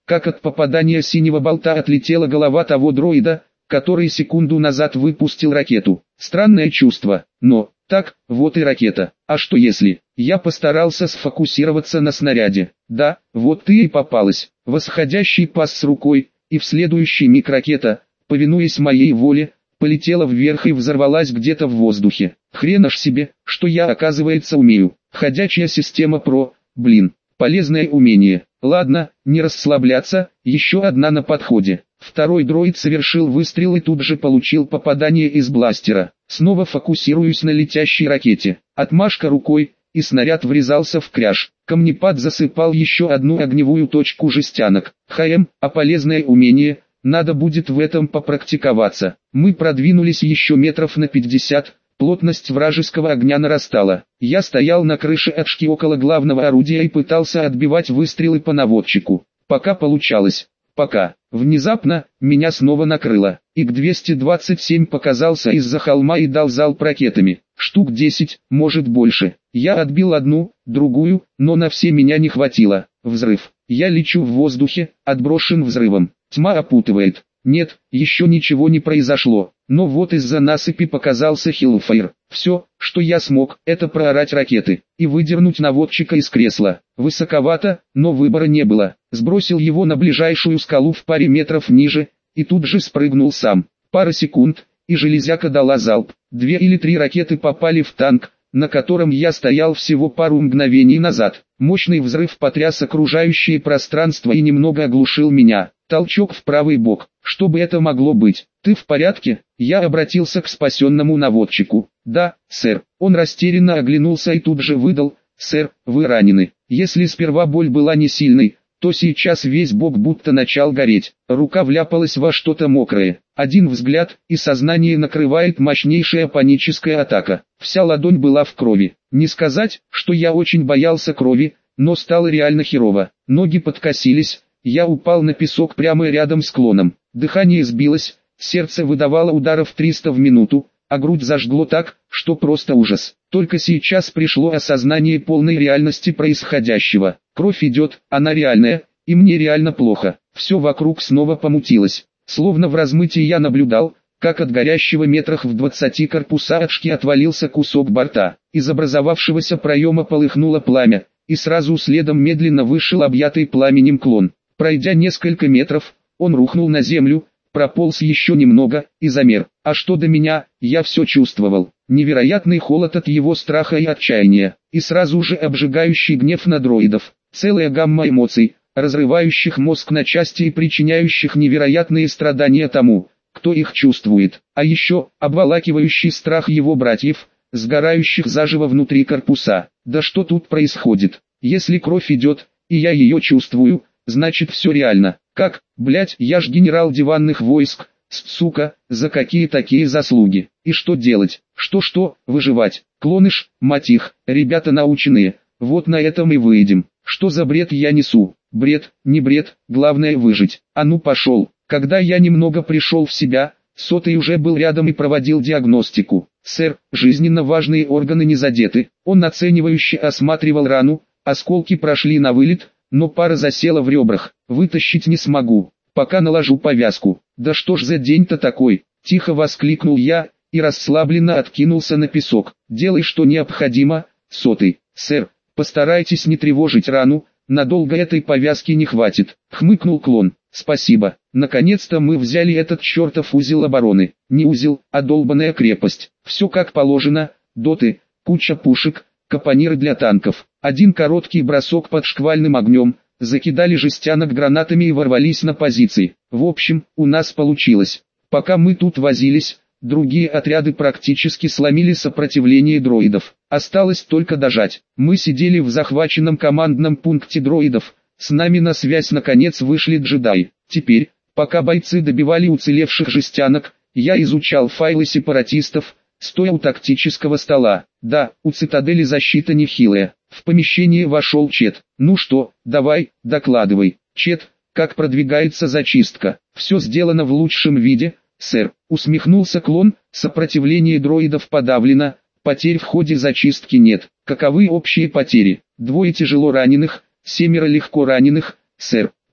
как от попадания синего болта отлетела голова того дроида, который секунду назад выпустил ракету. Странное чувство, но, так, вот и ракета. А что если? Я постарался сфокусироваться на снаряде. Да, вот ты и попалась. Восходящий пас с рукой, и в следующий миг ракета, повинуясь моей воле, полетела вверх и взорвалась где-то в воздухе. Хрена ж себе, что я оказывается умею. Ходячая система ПРО, блин, полезное умение. Ладно, не расслабляться, еще одна на подходе. Второй дроид совершил выстрел и тут же получил попадание из бластера. Снова фокусируюсь на летящей ракете. Отмашка рукой, и снаряд врезался в кряж. Камнепад засыпал еще одну огневую точку жестянок. ХМ, а полезное умение, надо будет в этом попрактиковаться. Мы продвинулись еще метров на пятьдесят. Плотность вражеского огня нарастала. Я стоял на крыше эшки около главного орудия и пытался отбивать выстрелы по наводчику. Пока получалось. Пока. Внезапно, меня снова накрыло. ИГ двести двадцать семь показался из-за холма и дал залп ракетами. Штук десять, может больше. Я отбил одну, другую, но на все меня не хватило. Взрыв. Я лечу в воздухе, отброшен взрывом. Тьма опутывает. Нет, еще ничего не произошло. Но вот из-за насыпи показался Хиллфайр. Все, что я смог, это проорать ракеты и выдернуть наводчика из кресла. Высоковато, но выбора не было. Сбросил его на ближайшую скалу в паре метров ниже, и тут же спрыгнул сам. Пара секунд, и железяка дала залп. Две или три ракеты попали в танк, на котором я стоял всего пару мгновений назад. Мощный взрыв потряс окружающее пространство и немного оглушил меня. Толчок в правый бок. Что бы это могло быть? Ты в порядке? Я обратился к спасенному наводчику. Да, сэр. Он растерянно оглянулся и тут же выдал: сэр, вы ранены. Если сперва боль была не сильной, то сейчас весь бок будто начал гореть. Рука вляпалась во что-то мокрое. Один взгляд, и сознание накрывает мощнейшая паническая атака. Вся ладонь была в крови. Не сказать, что я очень боялся крови, но стало реально херово. Ноги подкосились. Я упал на песок прямо рядом с клоном. Дыхание сбилось, сердце выдавало ударов триста в минуту, а грудь зажгло так, что просто ужас. Только сейчас пришло осознание полной реальности происходящего. Кровь идет, она реальная, и мне реально плохо. Все вокруг снова помутилось. Словно в размытии я наблюдал, как от горящего метрах в двадцати корпуса эшки отвалился кусок борта. Из образовавшегося проема полыхнуло пламя, и сразу следом медленно вышел объятый пламенем клон. Пройдя несколько метров, он рухнул на землю, прополз еще немного и замер. А что до меня, я все чувствовал. Невероятный холод от его страха и отчаяния, и сразу же обжигающий гнев на дроидов. Целая гамма эмоций, разрывающих мозг на части и причиняющих невероятные страдания тому, кто их чувствует. А еще, обволакивающий страх его братьев, сгорающих заживо внутри корпуса. Да что тут происходит? Если кровь идет, и я ее чувствую, значит все реально. Как, блять, я ж генерал диванных войск, сука, за какие такие заслуги? И что делать? Что-что, выживать? Клоныш, мать их, ребята наученные, вот на этом и выйдем. Что за бред я несу? Бред, не бред, главное выжить. А ну пошел. Когда я немного пришел в себя, сотый уже был рядом и проводил диагностику. Сэр, жизненно важные органы не задеты. Он оценивающе осматривал рану, осколки прошли на вылет, но пара засела в ребрах. Вытащить не смогу, пока наложу повязку. Да что ж за день-то такой? Тихо воскликнул я, и расслабленно откинулся на песок. Делай, что необходимо, сотый. Сэр, постарайтесь не тревожить рану, надолго этой повязки не хватит. Хмыкнул клон. Спасибо. Наконец-то мы взяли этот чертов узел обороны. Не узел, а долбаная крепость. Все как положено, доты, куча пушек, капониры для танков. Один короткий бросок под шквальным огнем, закидали жестянок гранатами и ворвались на позиции. В общем, у нас получилось. Пока мы тут возились, другие отряды практически сломили сопротивление дроидов. Осталось только дожать. Мы сидели в захваченном командном пункте дроидов. С нами на связь наконец вышли джедаи. Теперь, пока бойцы добивали уцелевших жестянок, я изучал файлы сепаратистов, стоя у тактического стола. Да, у цитадели защита нехилая. В помещение вошел Чет. Ну что, давай, докладывай. Чет, как продвигается зачистка? Все сделано в лучшем виде, сэр. Усмехнулся клон, сопротивление дроидов подавлено, потерь в ходе зачистки нет. Каковы общие потери? Двое тяжело раненых, семеро легко раненых, сэр.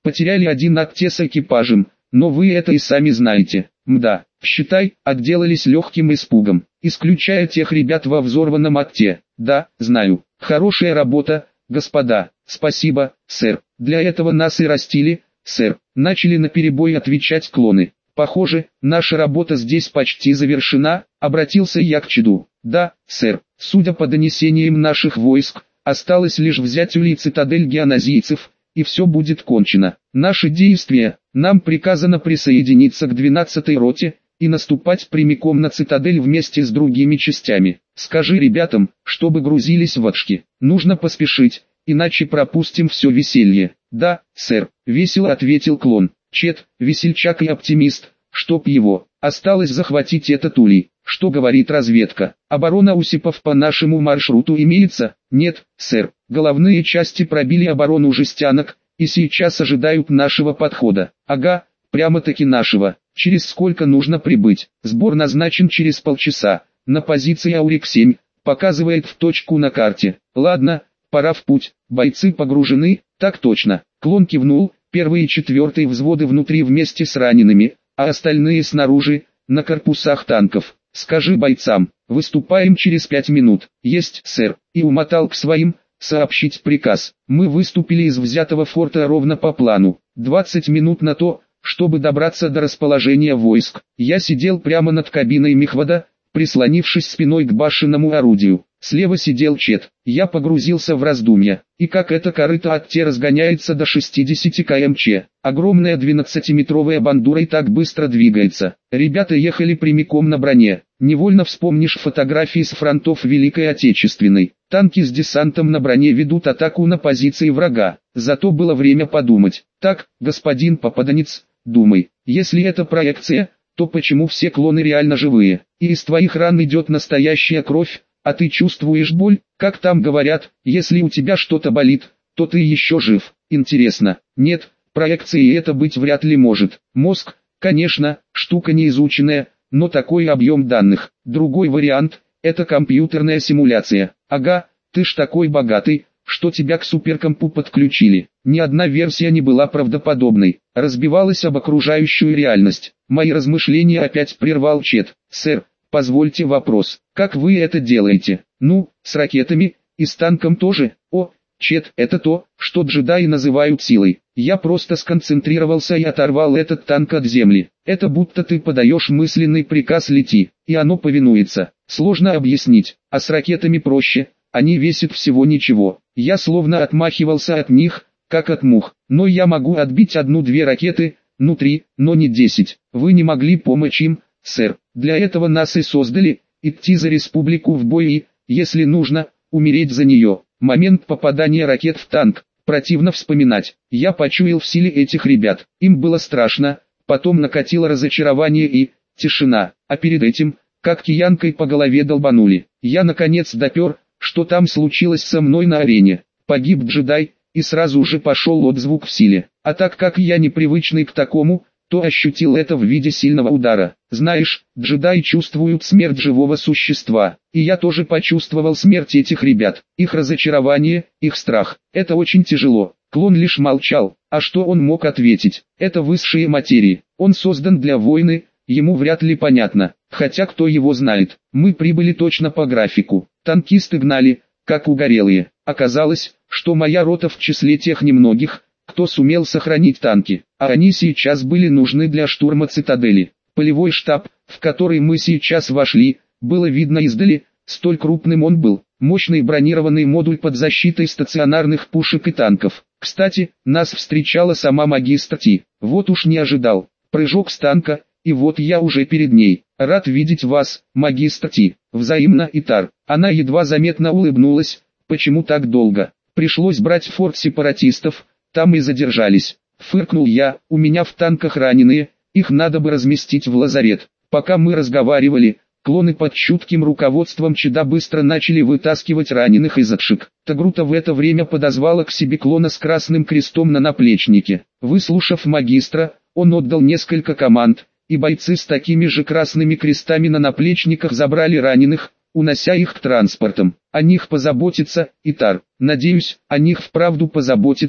Потеряли один акте с экипажем, но вы это и сами знаете. Мда, считай, отделались легким испугом, исключая тех ребят во взорванном акте. Да, знаю. Хорошая работа, господа. Спасибо, сэр. Для этого нас и растили, сэр. Начали наперебой отвечать клоны. Похоже, наша работа здесь почти завершена, обратился я к Чеду. Да, сэр. Судя по донесениям наших войск, осталось лишь взять Ули цитадель геоназийцев, и все будет кончено. Наши действия, нам приказано присоединиться к двенадцатой роте, и наступать прямиком на цитадель вместе с другими частями. Скажи ребятам, чтобы грузились в отшки. Нужно поспешить, иначе пропустим все веселье. Да, сэр, весело ответил клон. Чет, весельчак и оптимист, чтоб его. Осталось захватить этот улей. Что говорит разведка? Оборона Усипов по нашему маршруту имеется? Нет, сэр. Головные части пробили оборону жестянок, и сейчас ожидают нашего подхода. Ага, прямо-таки нашего. Через сколько нужно прибыть? Сбор назначен через полчаса. На позиции Аурик семь, показывает в точку на карте. Ладно, пора в путь. Бойцы погружены? Так точно. Клон кивнул. Первый и четвертый взводы внутри вместе с ранеными, а остальные снаружи, на корпусах танков. Скажи бойцам, выступаем через пять минут. Есть, сэр. И умотал к своим, сообщить приказ. Мы выступили из взятого форта ровно по плану. двадцать минут на то, чтобы добраться до расположения войск. Я сидел прямо над кабиной мехвода, прислонившись спиной к башенному орудию. Слева сидел Чет. Я погрузился в раздумья. И как это корыто от те разгоняется до шестидесяти километров. Огромная двенадцатиметровая бандура и так быстро двигается. Ребята ехали прямиком на броне. Невольно вспомнишь фотографии с фронтов Великой Отечественной. Танки с десантом на броне ведут атаку на позиции врага. Зато было время подумать. Так, господин попаданец, думай. Если это проекция, то почему все клоны реально живые? И из твоих ран идет настоящая кровь. А ты чувствуешь боль? Как там говорят, если у тебя что-то болит, то ты еще жив. Интересно. Нет, проекцией это быть вряд ли может. Мозг, конечно, штука неизученная, но такой объем данных. Другой вариант – это компьютерная симуляция. Ага, ты ж такой богатый, что тебя к суперкомпу подключили. Ни одна версия не была правдоподобной. Разбивалась об окружающую реальность. Мои размышления опять прервал Чет. Сэр, позвольте вопрос. Как вы это делаете? Ну, с ракетами, и с танком тоже. О, Чет, это то, что джедаи называют силой. Я просто сконцентрировался и оторвал этот танк от земли. Это будто ты подаешь мысленный приказ «лети», и оно повинуется. Сложно объяснить, а с ракетами проще, они весят всего ничего. Я словно отмахивался от них, как от мух. Но я могу отбить одну-две ракеты, ну три, но не десять. Вы не могли помочь им, сэр. Для этого нас и создали, идти за республику в бой и, если нужно, умереть за нее. Момент попадания ракет в танк, противно вспоминать. Я почуял в силе этих ребят. Им было страшно, потом накатило разочарование и тишина. А перед этим, как киянкой по голове долбанули. Я наконец допер, что там случилось со мной на арене. Погиб джедай, и сразу же пошел отзвук в силе. А так как я непривычный к такому, то ощутил это в виде сильного удара. Знаешь, джедаи чувствуют смерть живого существа, и я тоже почувствовал смерть этих ребят, их разочарование, их страх. Это очень тяжело. Клон лишь молчал, а что он мог ответить? Это высшие материи, он создан для войны, ему вряд ли понятно, хотя кто его знает. Мы прибыли точно по графику, танкисты гнали, как угорелые. Оказалось, что моя рота в числе тех немногих, кто сумел сохранить танки, а они сейчас были нужны для штурма цитадели. Полевой штаб, в который мы сейчас вошли, было видно издали, столь крупным он был. Мощный бронированный модуль под защитой стационарных пушек и танков. Кстати, нас встречала сама магистр Ти. Вот уж не ожидал. Прыжок с танка, и вот я уже перед ней. Рад видеть вас, магистр Ти. Взаимно, Итар. Она едва заметно улыбнулась. Почему так долго? Пришлось брать форт сепаратистов. Там и задержались. Фыркнул я, у меня в танках раненые, их надо бы разместить в лазарет. Пока мы разговаривали, клоны под чутким руководством Чеда быстро начали вытаскивать раненых из отшик. Тагрута в это время подозвала к себе клона с красным крестом на наплечнике. Выслушав магистра, он отдал несколько команд, и бойцы с такими же красными крестами на наплечниках забрали раненых, унося их к транспортам. О них позаботится, Итар. Надеюсь, о них вправду позаботится,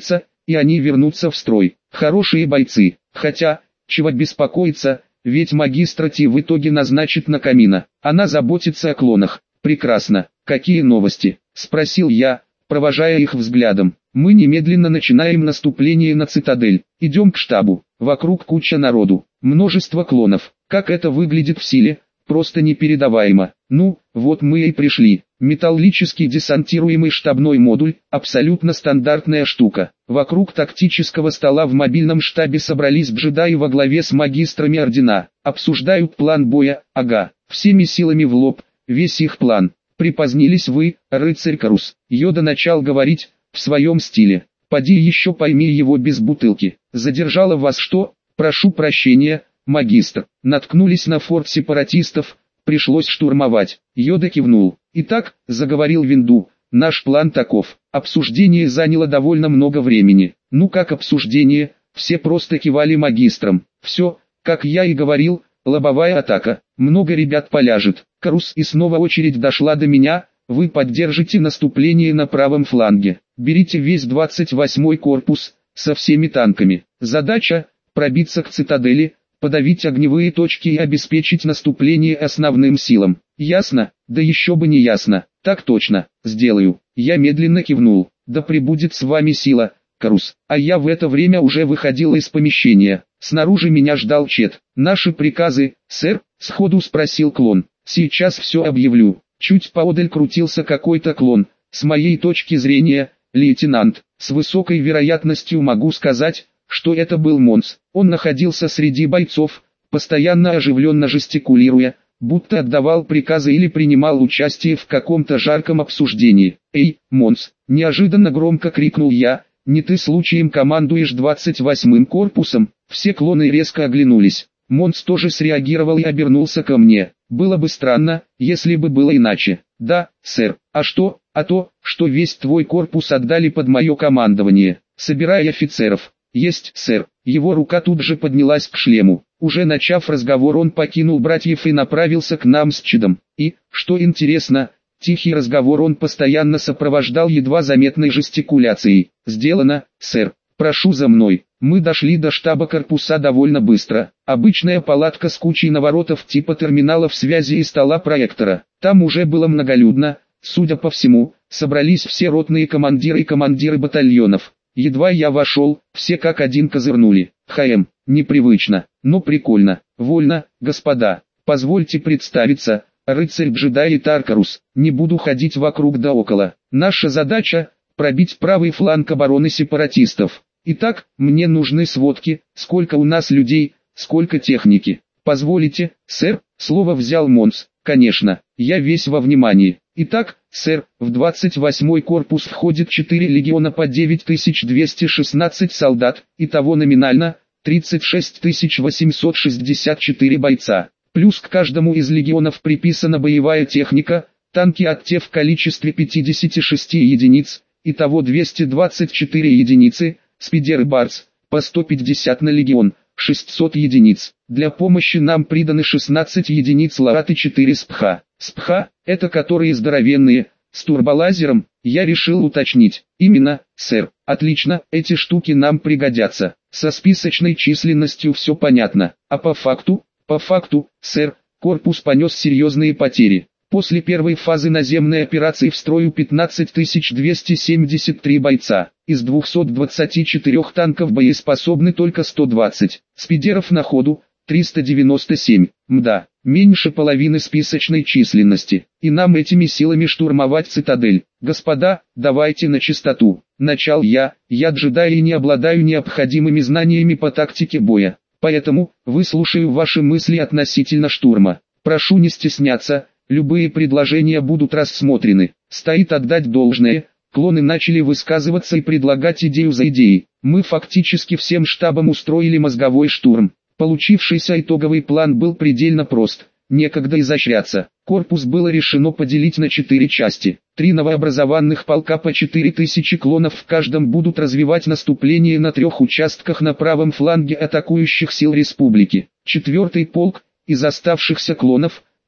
и они вернутся в строй. Хорошие бойцы, хотя, чего беспокоиться, ведь магистра Ти в итоге назначит на Камина. Она заботится о клонах. Прекрасно. Какие новости? Спросил я, провожая их взглядом. Мы немедленно начинаем наступление на цитадель. Идем к штабу. Вокруг куча народу. Множество клонов. Как это выглядит в силе? Просто непередаваемо. Ну, вот мы и пришли. Металлический десантируемый штабной модуль, абсолютно стандартная штука. Вокруг тактического стола в мобильном штабе собрались джедаи во главе с магистрами ордена. Обсуждают план боя, ага, всеми силами в лоб, весь их план. Припозднились вы, рыцарь Карус. Йода начал говорить, в своем стиле. Поди еще пойми его без бутылки. Задержало вас что? Прошу прощения, магистр. Наткнулись на форт сепаратистов, пришлось штурмовать. Йода кивнул. Итак, заговорил Винду, наш план таков. Обсуждение заняло довольно много времени. Ну как обсуждение, все просто кивали магистрам. Все, как я и говорил, лобовая атака. Много ребят поляжет. Карус, и снова очередь дошла до меня. Вы поддержите наступление на правом фланге. Берите весь двадцать восьмой корпус, со всеми танками. Задача – пробиться к цитадели, подавить огневые точки и обеспечить наступление основным силам. Ясно? Да еще бы не ясно. Так точно, сделаю. Я медленно кивнул. Да пребудет с вами сила, Карус. А я в это время уже выходил из помещения. Снаружи меня ждал Чет. Наши приказы, сэр? Сходу спросил клон. Сейчас все объявлю. Чуть поодаль крутился какой-то клон. С моей точки зрения, лейтенант, с высокой вероятностью могу сказать, что это был Монс. Он находился среди бойцов, постоянно оживленно жестикулируя, будто отдавал приказы или принимал участие в каком-то жарком обсуждении. «Эй, Монс!» – неожиданно громко крикнул я, «не ты случаем командуешь двадцать восьмым корпусом?» Все клоны резко оглянулись. Монс тоже среагировал и обернулся ко мне. Было бы странно, если бы было иначе. «Да, сэр. А что? А то, что весь твой корпус отдали под мое командование. Собирай офицеров». «Есть, сэр». Его рука тут же поднялась к шлему. Уже начав разговор, он покинул братьев и направился к нам с Чедом. И, что интересно, тихий разговор он постоянно сопровождал едва заметной жестикуляцией. «Сделано, сэр. Прошу за мной». Мы дошли до штаба корпуса довольно быстро. Обычная палатка с кучей наворотов типа терминалов связи и стола проектора. Там уже было многолюдно. Судя по всему, собрались все ротные командиры и командиры батальонов. Едва я вошел, все как один козырнули. «Хм, непривычно, но прикольно. Вольно, господа. Позвольте представиться, рыцарь-джедай Таркарус. Не буду ходить вокруг да около. Наша задача – пробить правый фланг обороны сепаратистов. Итак, мне нужны сводки, сколько у нас людей, сколько техники. Позволите, сэр?» Слово взял Монс. «Конечно, я весь во внимании. Итак, сэр, в двадцать восьмой корпус входит четыре легиона по девять тысяч двести шестнадцать солдат, итого номинально тридцать шесть тысяч восемьсот шестьдесят четыре бойца. Плюс к каждому из легионов приписана боевая техника, танки АТ в количестве пятьдесят шесть единиц, итого двести двадцать четыре единицы, спидеры Барс, по сто пятьдесят на легион, шестьсот единиц. Для помощи нам приданы шестнадцать единиц ЛААТ и четыре СПХа. СПХа – это которые здоровенные, с турболазером, я решил уточнить. Именно, сэр. Отлично, эти штуки нам пригодятся. Со списочной численностью все понятно. А по факту? По факту, сэр, корпус понес серьезные потери. После первой фазы наземной операции в строю пятнадцать тысяч двести семьдесят три бойца. Из двухсот двадцати четырёх танков боеспособны только сто двадцать. Спидеров на ходу триста девяносто семь. Мда, меньше половины списочной численности. И нам этими силами штурмовать цитадель. Господа, давайте на чистоту. Начал я, я джедай и не обладаю необходимыми знаниями по тактике боя. Поэтому, выслушаю ваши мысли относительно штурма. Прошу не стесняться. Любые предложения будут рассмотрены. Стоит отдать должное, клоны начали высказываться и предлагать идею за идеей. Мы фактически всем штабом устроили мозговой штурм. Получившийся итоговый план был предельно прост. Некогда изощряться. Корпус было решено поделить на четыре части. Три новообразованных полка по четыре тысячи клонов в каждом будут развивать наступление на трех участках на правом фланге атакующих сил республики. Четвертый полк, из оставшихся клонов,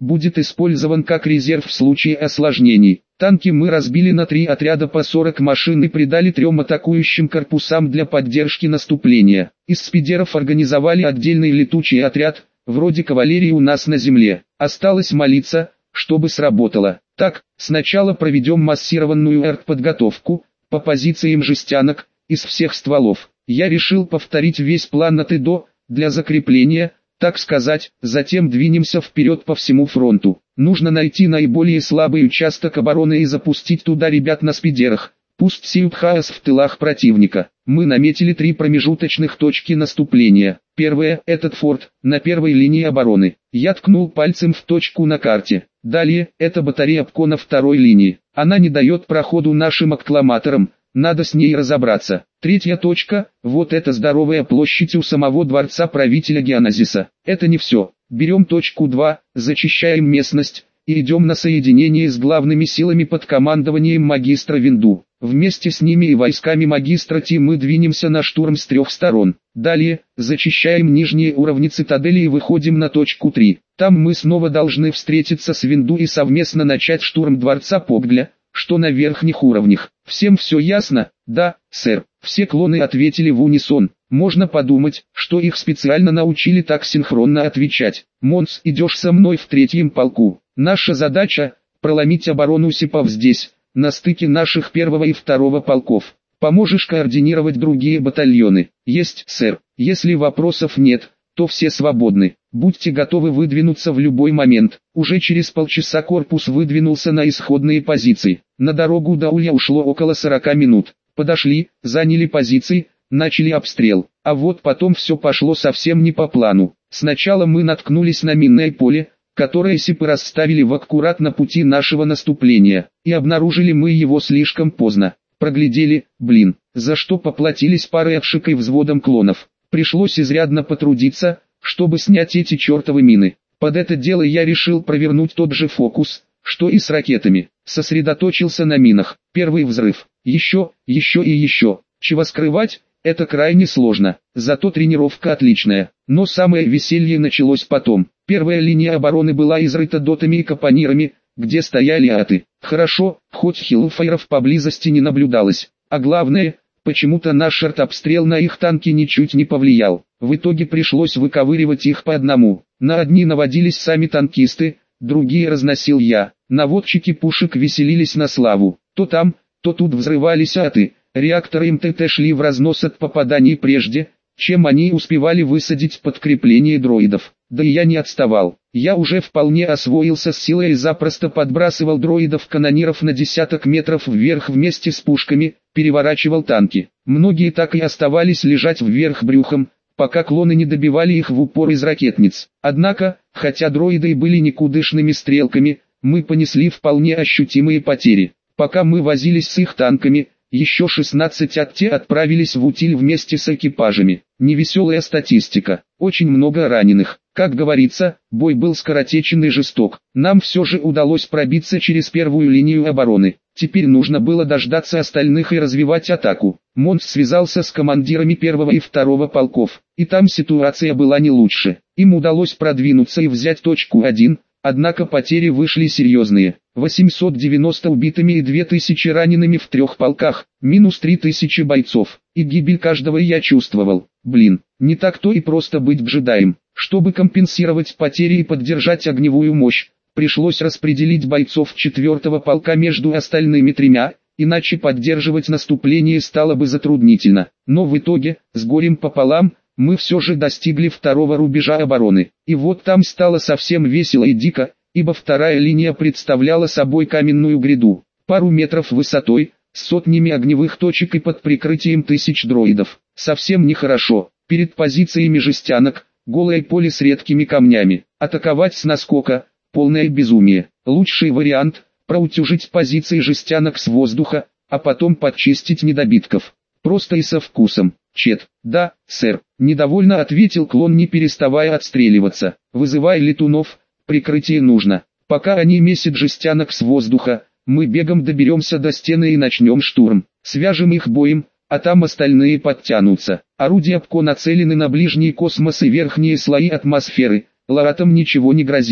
будет использован как резерв в случае осложнений. Танки мы разбили на три отряда по сорок машин и придали трем атакующим корпусам для поддержки наступления. Из спидеров организовали отдельный летучий отряд, вроде кавалерии у нас на земле. Осталось молиться, чтобы сработало. Так, сначала проведем массированную артподготовку, по позициям жестянок, из всех стволов. Я решил повторить весь план от и до, для закрепления, так сказать, затем двинемся вперед по всему фронту. Нужно найти наиболее слабый участок обороны и запустить туда ребят на спидерах. Пусть сеют хаос в тылах противника. Мы наметили три промежуточных точки наступления. Первая – этот форт, на первой линии обороны. Я ткнул пальцем в точку на карте. Далее, это батарея ПКО на второй линии. Она не дает проходу нашим аккламаторам, надо с ней разобраться. Третья точка – вот эта здоровая площадь у самого дворца правителя Геонозиса. Это не все. Берем точку два, зачищаем местность и идем на соединение с главными силами под командованием магистра Винду. Вместе с ними и войсками магистра Ти мы двинемся на штурм с трех сторон. Далее, зачищаем нижние уровни цитадели и выходим на точку три. Там мы снова должны встретиться с Винду и совместно начать штурм дворца Погля, что на верхних уровнях. Всем все ясно? Да, сэр. Все клоны ответили в унисон. Можно подумать, что их специально научили так синхронно отвечать. Монс, идешь со мной в третьем полку. Наша задача – проломить оборону Сипов здесь, на стыке наших первого и второго полков. Поможешь координировать другие батальоны? Есть, сэр. Если вопросов нет, то все свободны. Будьте готовы выдвинуться в любой момент. Уже через полчаса корпус выдвинулся на исходные позиции. На дорогу до Улья ушло около сорока минут. Подошли, заняли позиции, начали обстрел. А вот потом все пошло совсем не по плану. Сначала мы наткнулись на минное поле, которое сипы расставили в аккурат на пути нашего наступления, и обнаружили мы его слишком поздно. Проглядели, блин, за что поплатились парой отшик и взводом клонов. Пришлось изрядно потрудиться, чтобы снять эти чертовы мины. Под это дело я решил провернуть тот же фокус, что и с ракетами. Сосредоточился на минах. Первый взрыв. Еще, еще и еще. Чего скрывать? Это крайне сложно. Зато тренировка отличная. Но самое веселье началось потом. Первая линия обороны была изрыта дотами и капонирами, где стояли аты. Хорошо, хоть хиллфайров поблизости не наблюдалось. А главное, почему-то наш артобстрел на их танки ничуть не повлиял. В итоге пришлось выковыривать их по одному. На одни наводились сами танкисты, другие разносил я. Наводчики пушек веселились на славу. То там, то тут взрывались аты. Реакторы эм тэ тэ шли в разнос от попаданий прежде, чем они успевали высадить подкрепление дроидов. Да и я не отставал. Я уже вполне освоился с силой и запросто подбрасывал дроидов-канониров на десяток метров вверх вместе с пушками, переворачивал танки. Многие так и оставались лежать вверх брюхом, пока клоны не добивали их в упор из ракетниц. Однако, хотя дроиды и были никудышными стрелками, мы понесли вполне ощутимые потери. Пока мы возились с их танками, еще шестнадцать атте отправились в утиль вместе с экипажами. Невеселая статистика. Очень много раненых. Как говорится, бой был скоротечен и жесток. Нам все же удалось пробиться через первую линию обороны. Теперь нужно было дождаться остальных и развивать атаку. Монс связался с командирами первого и второго полков. И там ситуация была не лучше. Им удалось продвинуться и взять точку один. Однако потери вышли серьезные. восемьсот девяносто убитыми и две тысячи ранеными в трех полках, минус три тысячи бойцов. И гибель каждого я чувствовал. Блин, не так-то и просто быть джедаем. Чтобы компенсировать потери и поддержать огневую мощь, пришлось распределить бойцов четвертого полка между остальными тремя, иначе поддерживать наступление стало бы затруднительно. Но в итоге, с горем пополам, мы все же достигли второго рубежа обороны. И вот там стало совсем весело и дико, ибо вторая линия представляла собой каменную гряду, пару метров высотой, с сотнями огневых точек и под прикрытием тысяч дроидов. Совсем нехорошо. Перед позициями жестянок, голое поле с редкими камнями. Атаковать с наскока – полное безумие. Лучший вариант – проутюжить позиции жестянок с воздуха, а потом подчистить недобитков. Просто и со вкусом. Чет. Да, сэр. Недовольно ответил клон, не переставая отстреливаться. Вызывай летунов, прикрытие нужно. Пока они месят жестянок с воздуха, мы бегом доберемся до стены и начнем штурм. Свяжем их боем, а там остальные подтянутся. Орудия ПКО нацелены на ближний космос и верхние слои атмосферы. Ларатам ничего не грозит.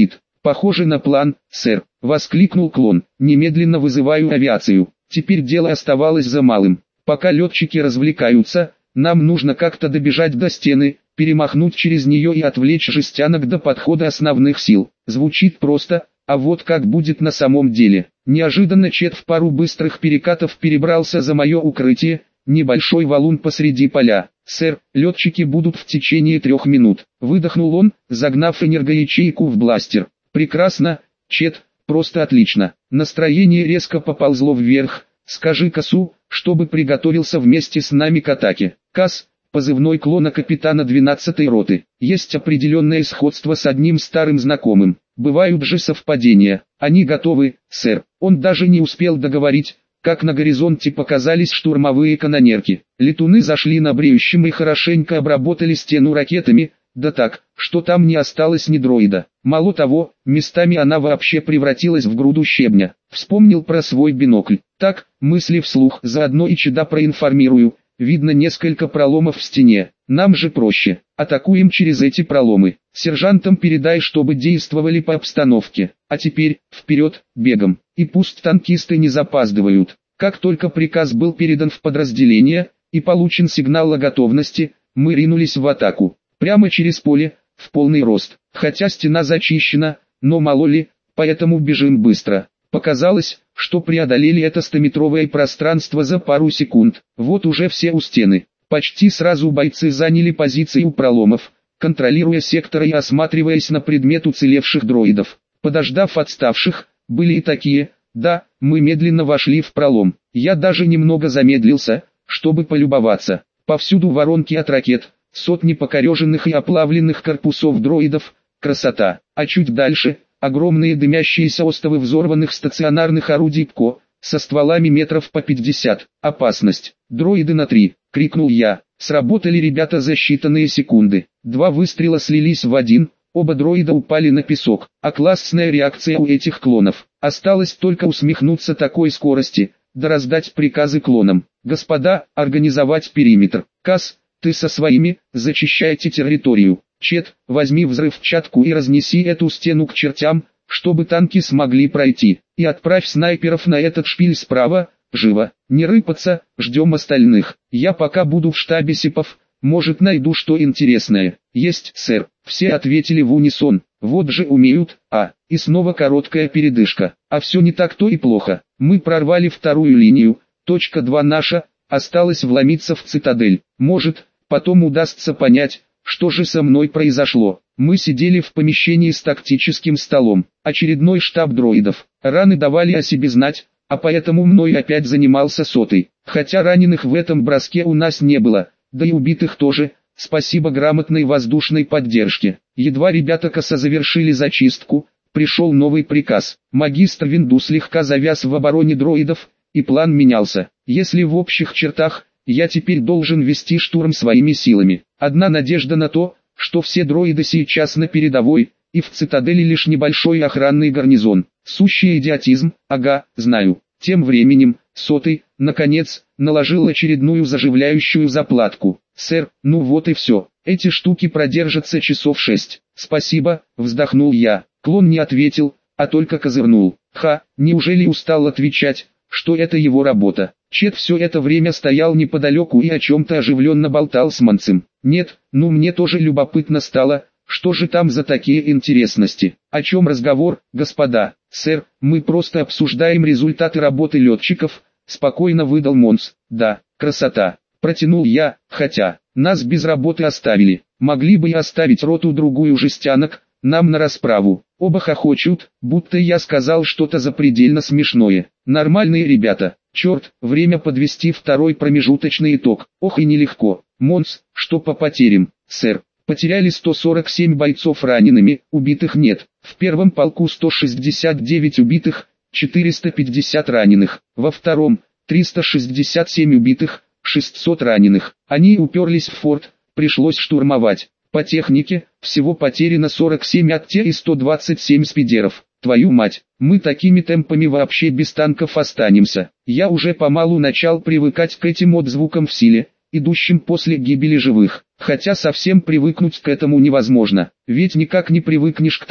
Похоже на план, сэр, воскликнул клон. Немедленно вызываю авиацию. Теперь дело оставалось за малым. Пока летчики развлекаются, нам нужно как-то добежать до стены, перемахнуть через нее и отвлечь жестянок до подхода основных сил. Звучит просто, а вот как будет на самом деле. Неожиданно Чет в пару быстрых перекатов перебрался за мое укрытие, небольшой валун посреди поля. «Сэр, летчики будут в течение трех минут», — выдохнул он, загнав энергоячейку в бластер. «Прекрасно, Чет, просто отлично». Настроение резко поползло вверх. «Скажи Касу, чтобы приготовился вместе с нами к атаке». Кас, позывной клона капитана двенадцатой роты. Есть определенное сходство с одним старым знакомым. Бывают же совпадения. Они готовы, сэр. Он даже не успел договорить, как на горизонте показались штурмовые канонерки. Летуны зашли на бреющем и хорошенько обработали стену ракетами, да так, что там не осталось ни дроида. Мало того, местами она вообще превратилась в груду щебня. Вспомнил про свой бинокль. Так, мысли вслух, заодно и Чеда проинформирую. Видно несколько проломов в стене. Нам же проще. Атакуем через эти проломы. Сержантам передай, чтобы действовали по обстановке. А теперь, вперед, бегом. И пусть танкисты не запаздывают. Как только приказ был передан в подразделение, и получен сигнал о готовности, мы ринулись в атаку. Прямо через поле, в полный рост. Хотя стена зачищена, но мало ли, поэтому бежим быстро. Показалось, что преодолели это стометровое пространство за пару секунд. Вот уже все у стены. Почти сразу бойцы заняли позиции у проломов, контролируя сектор и осматриваясь на предмет уцелевших дроидов. Подождав отставших, были и такие. Да, мы медленно вошли в пролом. Я даже немного замедлился, чтобы полюбоваться. Повсюду воронки от ракет, сотни покореженных и оплавленных корпусов дроидов. Красота. А чуть дальше – огромные дымящиеся остовы взорванных стационарных орудий ПКО, со стволами метров по пятьдесят. «Опасность! Дроиды на три!» — крикнул я. Сработали ребята за считанные секунды. Два выстрела слились в один, оба дроида упали на песок. А классная реакция у этих клонов. Осталось только усмехнуться такой скорости, да раздать приказы клонам. «Господа, организовать периметр. Кас, ты со своими, зачищайте территорию. Чет, возьми взрывчатку и разнеси эту стену к чертям, чтобы танки смогли пройти. И отправь снайперов на этот шпиль справа, живо. Не рыпаться, ждем остальных. Я пока буду в штабе Сипов, может найду что интересное». «Есть, сэр», все ответили в унисон. Вот же умеют, а, и снова короткая передышка. А все не так-то и плохо. Мы прорвали вторую линию, точка два наша, осталось вломиться в цитадель. Может, потом удастся понять, что же со мной произошло. Мы сидели в помещении с тактическим столом. Очередной штаб дроидов. Раны давали о себе знать, а поэтому мной опять занимался сотый. Хотя раненых в этом броске у нас не было, да и убитых тоже, спасибо грамотной воздушной поддержке. Едва ребята косо завершили зачистку, пришел новый приказ. Магистр Винду слегка завяз в обороне дроидов, и план менялся. Если в общих чертах, я теперь должен вести штурм своими силами. Одна надежда на то, что все дроиды сейчас на передовой, и в цитадели лишь небольшой охранный гарнизон. Сущий идиотизм, ага, знаю. Тем временем, сотый, наконец, наложил очередную заживляющую заплатку. «Сэр, ну вот и все. Эти штуки продержатся часов шесть». «Спасибо», вздохнул я. Клон не ответил, а только козырнул. Ха, неужели устал отвечать, что это его работа? Чет все это время стоял неподалеку и о чем-то оживленно болтал с Манцем. Нет, ну мне тоже любопытно стало, что же там за такие интересности. О чем разговор, господа? Сэр, мы просто обсуждаем результаты работы летчиков, спокойно выдал Монс. Да, красота. Протянул я, хотя, нас без работы оставили. Могли бы и оставить роту-другую жестянок, нам на расправу. Оба хохочут, будто я сказал что-то запредельно смешное. Нормальные ребята. Черт, время подвести второй промежуточный итог. Ох и нелегко. Монс, что по потерям? Сэр, потеряли сто сорок семь бойцов ранеными, убитых нет. В первом полку сто шестьдесят девять убитых, четыреста пятьдесят раненых. Во втором, триста шестьдесят семь убитых, шестьсот раненых. Они уперлись в форт, пришлось штурмовать. По технике, всего потеряно сорок семь АТ и сто двадцать семь спидеров. Твою мать, мы такими темпами вообще без танков останемся. Я уже помалу начал привыкать к этим отзвукам в силе, идущим после гибели живых. Хотя совсем привыкнуть к этому невозможно. Ведь никак не привыкнешь к тому,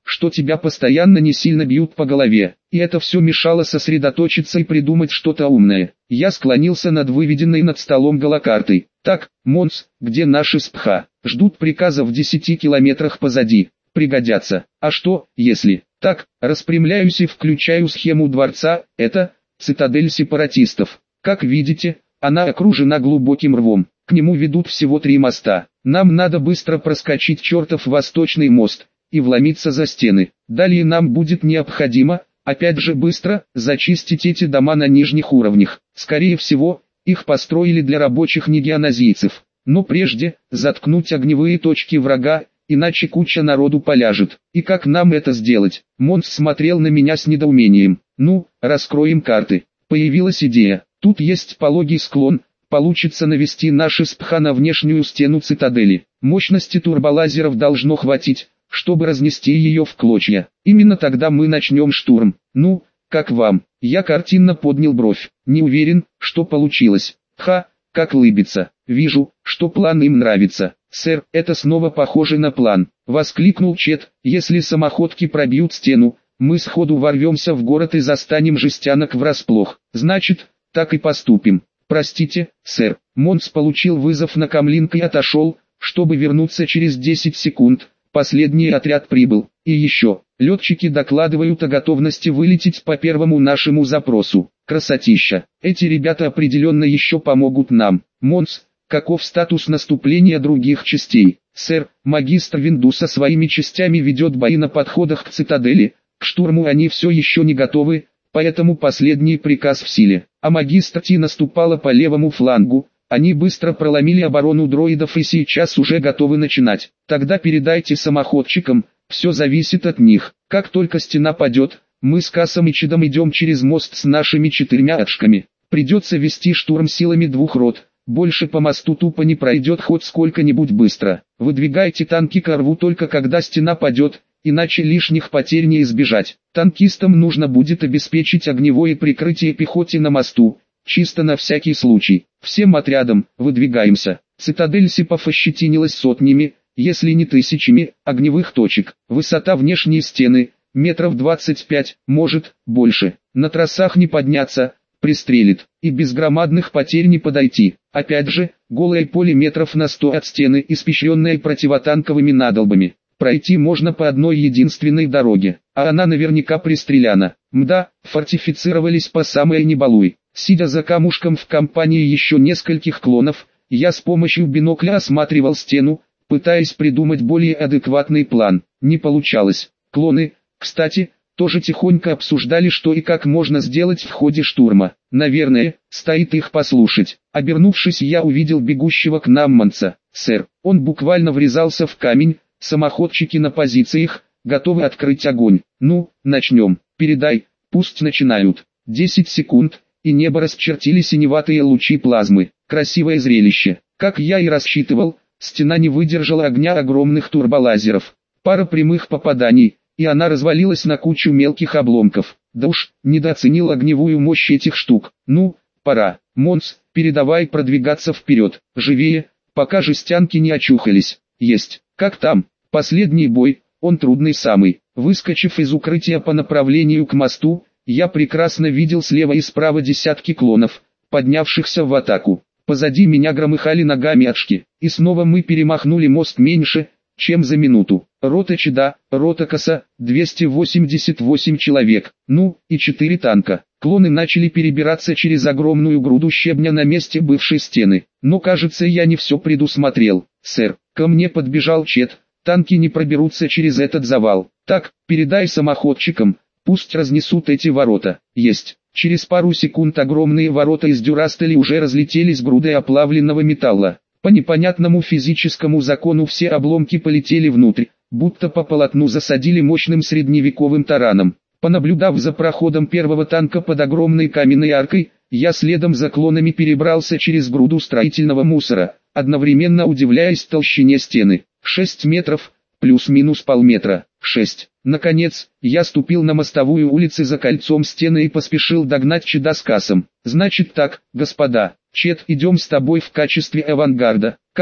что тебя постоянно не сильно бьют по голове, и это все мешало сосредоточиться и придумать что-то умное. Я склонился над выведенной над столом голокартой. Так, Монс, где наши спха? Ждут приказа в десяти километрах позади. Пригодятся. А что, если... Так, распрямляюсь и включаю схему дворца. Это цитадель сепаратистов. Как видите, она окружена глубоким рвом. К нему ведут всего три моста. Нам надо быстро проскочить чертов восточный мост и вломиться за стены. Далее нам будет необходимо, опять же быстро, зачистить эти дома на нижних уровнях. Скорее всего, их построили для рабочих нигеоназийцев. Но прежде, заткнуть огневые точки врага, иначе куча народу поляжет. И как нам это сделать? Монс смотрел на меня с недоумением. Ну, раскроем карты. Появилась идея. Тут есть пологий склон, получится навести наши спха на внешнюю стену цитадели. Мощности турболазеров должно хватить, чтобы разнести ее в клочья. Именно тогда мы начнем штурм. Ну, как вам? Я картинно поднял бровь. Не уверен, что получилось. Ха, как лыбится. Вижу, что план им нравится. «Сэр, это снова похоже на план», — воскликнул Чет. «Если самоходки пробьют стену, мы сходу ворвемся в город и застанем жестянок врасплох. Значит, так и поступим. Простите, сэр». Монс получил вызов на камлинг и отошел, чтобы вернуться через десять секунд. Последний отряд прибыл. И еще, летчики докладывают о готовности вылететь по первому нашему запросу. Красотища. Эти ребята определенно еще помогут нам. Монс, каков статус наступления других частей? Сэр, магистр Винду со своими частями ведет бои на подходах к цитадели. К штурму они все еще не готовы, поэтому последний приказ в силе. А магистр Ти наступала по левому флангу. Они быстро проломили оборону дроидов и сейчас уже готовы начинать. Тогда передайте самоходчикам, все зависит от них. Как только стена падет, мы с Касом и Чедом идем через мост с нашими четырьмя очками. Придется вести штурм силами двух рот. Больше по мосту тупо не пройдет хоть сколько-нибудь быстро. Выдвигайте танки к рву только когда стена падет, иначе лишних потерь не избежать. Танкистам нужно будет обеспечить огневое прикрытие пехоте на мосту. Чисто на всякий случай. Всем отрядам, выдвигаемся. Цитадель Сипов ощетинилась сотнями, если не тысячами, огневых точек. Высота внешней стены, метров двадцать пять, может, больше. На трассах не подняться, пристрелит. И без громадных потерь не подойти. Опять же, голое поле метров на сто от стены, испещренное противотанковыми надолбами. Пройти можно по одной единственной дороге, а она наверняка пристреляна. Мда, фортифицировались по самое не балуй. Сидя за камушком в компании еще нескольких клонов, я с помощью бинокля осматривал стену, пытаясь придумать более адекватный план. Не получалось. Клоны, кстати, тоже тихонько обсуждали, что и как можно сделать в ходе штурма. Наверное, стоит их послушать. Обернувшись, я увидел бегущего к нам Монса. «Сэр», он буквально врезался в камень, самоходчики на позициях, готовы открыть огонь. «Ну, начнем. Передай, пусть начинают». Десять секунд, и небо расчертили синеватые лучи плазмы. Красивое зрелище. Как я и рассчитывал, стена не выдержала огня огромных турболазеров. Пара прямых попаданий, и она развалилась на кучу мелких обломков. Да уж, недооценил огневую мощь этих штук. Ну, пора. Монс, передавай продвигаться вперед. Живее, пока жестянки не очухались. Есть. Как там? Последний бой, он трудный самый. Выскочив из укрытия по направлению к мосту, я прекрасно видел слева и справа десятки клонов, поднявшихся в атаку. Позади меня громыхали ногами очки, и снова мы перемахнули мост меньше, чем за минуту. Рота Чеда, рота Каса, двести восемьдесят восемь человек, ну, и четыре танка. Клоны начали перебираться через огромную груду щебня на месте бывшей стены. Но кажется, я не все предусмотрел. «Сэр», ко мне подбежал Чет, «танки не проберутся через этот завал. Так, передай самоходчикам, пусть разнесут эти ворота». Есть. Через пару секунд огромные ворота из дюрастели уже разлетелись грудой оплавленного металла. По непонятному физическому закону все обломки полетели внутрь, будто по полотну засадили мощным средневековым тараном. Понаблюдав за проходом первого танка под огромной каменной аркой, я следом за клонами перебрался через груду строительного мусора, одновременно удивляясь толщине стены. Шесть метров, плюс-минус полметра. Шесть. Наконец, я ступил на мостовую улицы за кольцом стены и поспешил догнать Чеда с Касом. «Значит так, господа, Чет, идем с тобой в качестве авангарда. Кас,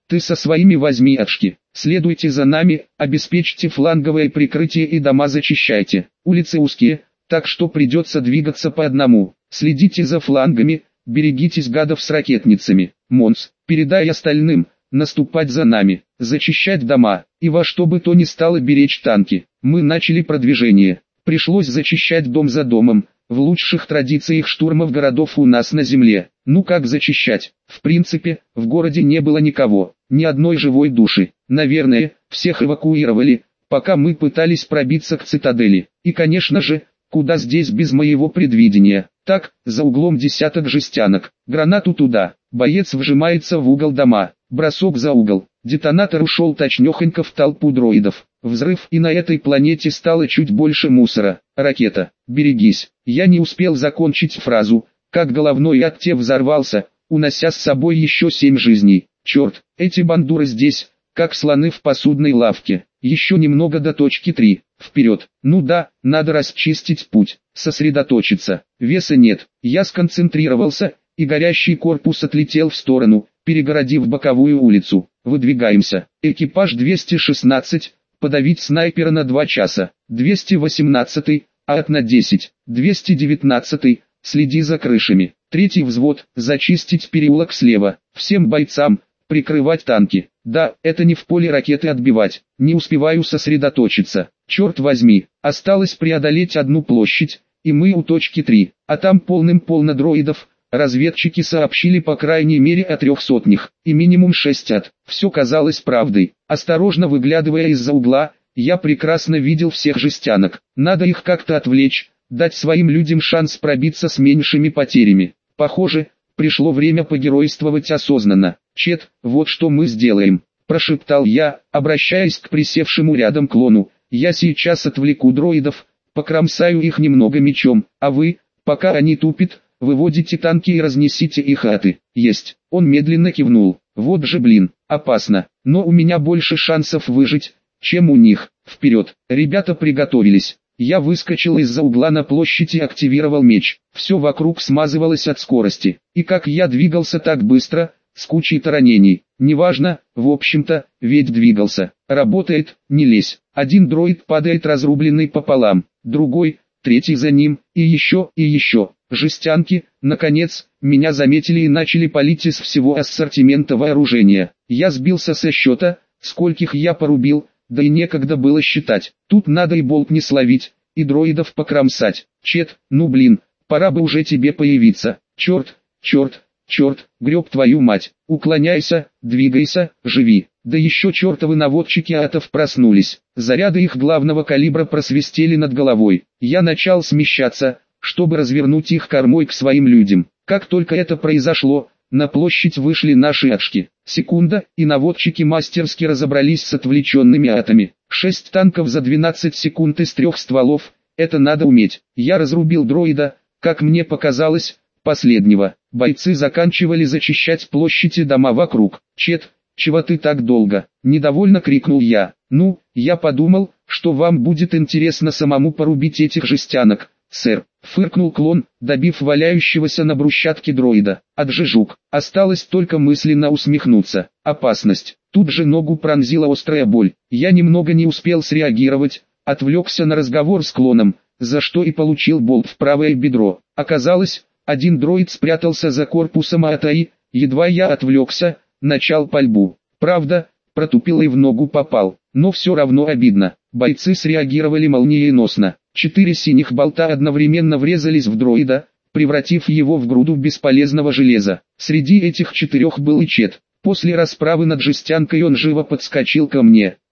ты со своими возьми очки. Следуйте за нами, обеспечьте фланговое прикрытие и дома зачищайте. Улицы узкие, так что придется двигаться по одному. Следите за флангами, берегитесь гадов с ракетницами. Монс, передай остальным, наступать за нами, зачищать дома, и во что бы то ни стало беречь танки. Мы начали продвижение. Пришлось зачищать дом за домом, в лучших традициях штурмов городов у нас на земле. Ну как зачищать? В принципе, в городе не было никого, ни одной живой души. Наверное, всех эвакуировали, пока мы пытались пробиться к цитадели. И конечно же, куда здесь без моего предвидения. Так, за углом десяток жестянок, гранату туда, боец вжимается в угол дома, бросок за угол, детонатор ушел точнёхонько в толпу дроидов. Взрыв, и на этой планете стало чуть больше мусора. Ракета, берегись. Я не успел закончить фразу, как головной ядте взорвался, унося с собой еще семь жизней. Черт, эти бандуры здесь, как слоны в посудной лавке. Еще немного до точки три. Вперед. Ну да, надо расчистить путь, сосредоточиться. Веса нет. Я сконцентрировался, и горящий корпус отлетел в сторону, перегородив боковую улицу. Выдвигаемся. Экипаж двести шестнадцать. Подавить снайпера на два часа. двести восемнадцатый, ад на десять. двести девятнадцатый, следи за крышами. Третий взвод, зачистить переулок слева. Всем бойцам, прикрывать танки. Да, это не в поле ракеты отбивать. Не успеваю сосредоточиться. Черт возьми, осталось преодолеть одну площадь, и мы у точки три. А там полным-полно дроидов. Разведчики сообщили по крайней мере о трех сотнях, и минимум шесть ад. Все казалось правдой. Осторожно выглядывая из-за угла, я прекрасно видел всех жестянок. Надо их как-то отвлечь, дать своим людям шанс пробиться с меньшими потерями. Похоже, пришло время погеройствовать осознанно. Чет, вот что мы сделаем, прошептал я, обращаясь к присевшему рядом клону. Я сейчас отвлеку дроидов, покромсаю их немного мечом, а вы, пока они тупят, выводите танки и разнесите их аты. Есть. Он медленно кивнул. Вот же блин, опасно. Но у меня больше шансов выжить, чем у них. Вперед. Ребята приготовились. Я выскочил из-за угла на площадь и активировал меч. Все вокруг смазывалось от скорости. И как я двигался так быстро, с кучей-то ранений. Неважно, в общем-то, ведь двигался. Работает, не лезь. Один дроид падает разрубленный пополам. Другой, третий за ним, и еще, и еще. Жестянки, наконец, меня заметили и начали палить из всего ассортимента вооружения. Я сбился со счета, скольких я порубил, да и некогда было считать. Тут надо и болт не словить, и дроидов покромсать. Чет, ну блин, пора бы уже тебе появиться. Черт, черт, черт, греб твою мать. Уклоняйся, двигайся, живи. Да еще чертовы наводчики атов проснулись. Заряды их главного калибра просвистели над головой. Я начал смещаться, чтобы развернуть их кормой к своим людям. Как только это произошло, на площадь вышли наши ашки. Секунда, и наводчики мастерски разобрались с отвлеченными атами. Шесть танков за двенадцать секунд из трех стволов, это надо уметь. Я разрубил дроида, как мне показалось, последнего. Бойцы заканчивали зачищать площадь и дома вокруг. Чет, чего ты так долго? Недовольно крикнул я. Ну, я подумал, что вам будет интересно самому порубить этих жестянок. «Сэр», — фыркнул клон, добив валяющегося на брусчатке дроида. «Отжижук». Осталось только мысленно усмехнуться. Опасность. Тут же ногу пронзила острая боль. Я немного не успел среагировать, отвлекся на разговор с клоном, за что и получил болт в правое бедро. Оказалось, один дроид спрятался за корпусом АТАИ, едва я отвлекся, начал пальбу. Правда, протупил и в ногу попал, но все равно обидно. Бойцы среагировали молниеносно. Четыре синих болта одновременно врезались в дроида, превратив его в груду бесполезного железа. Среди этих четырех был и Чет. После расправы над жестянкой он живо подскочил ко мне.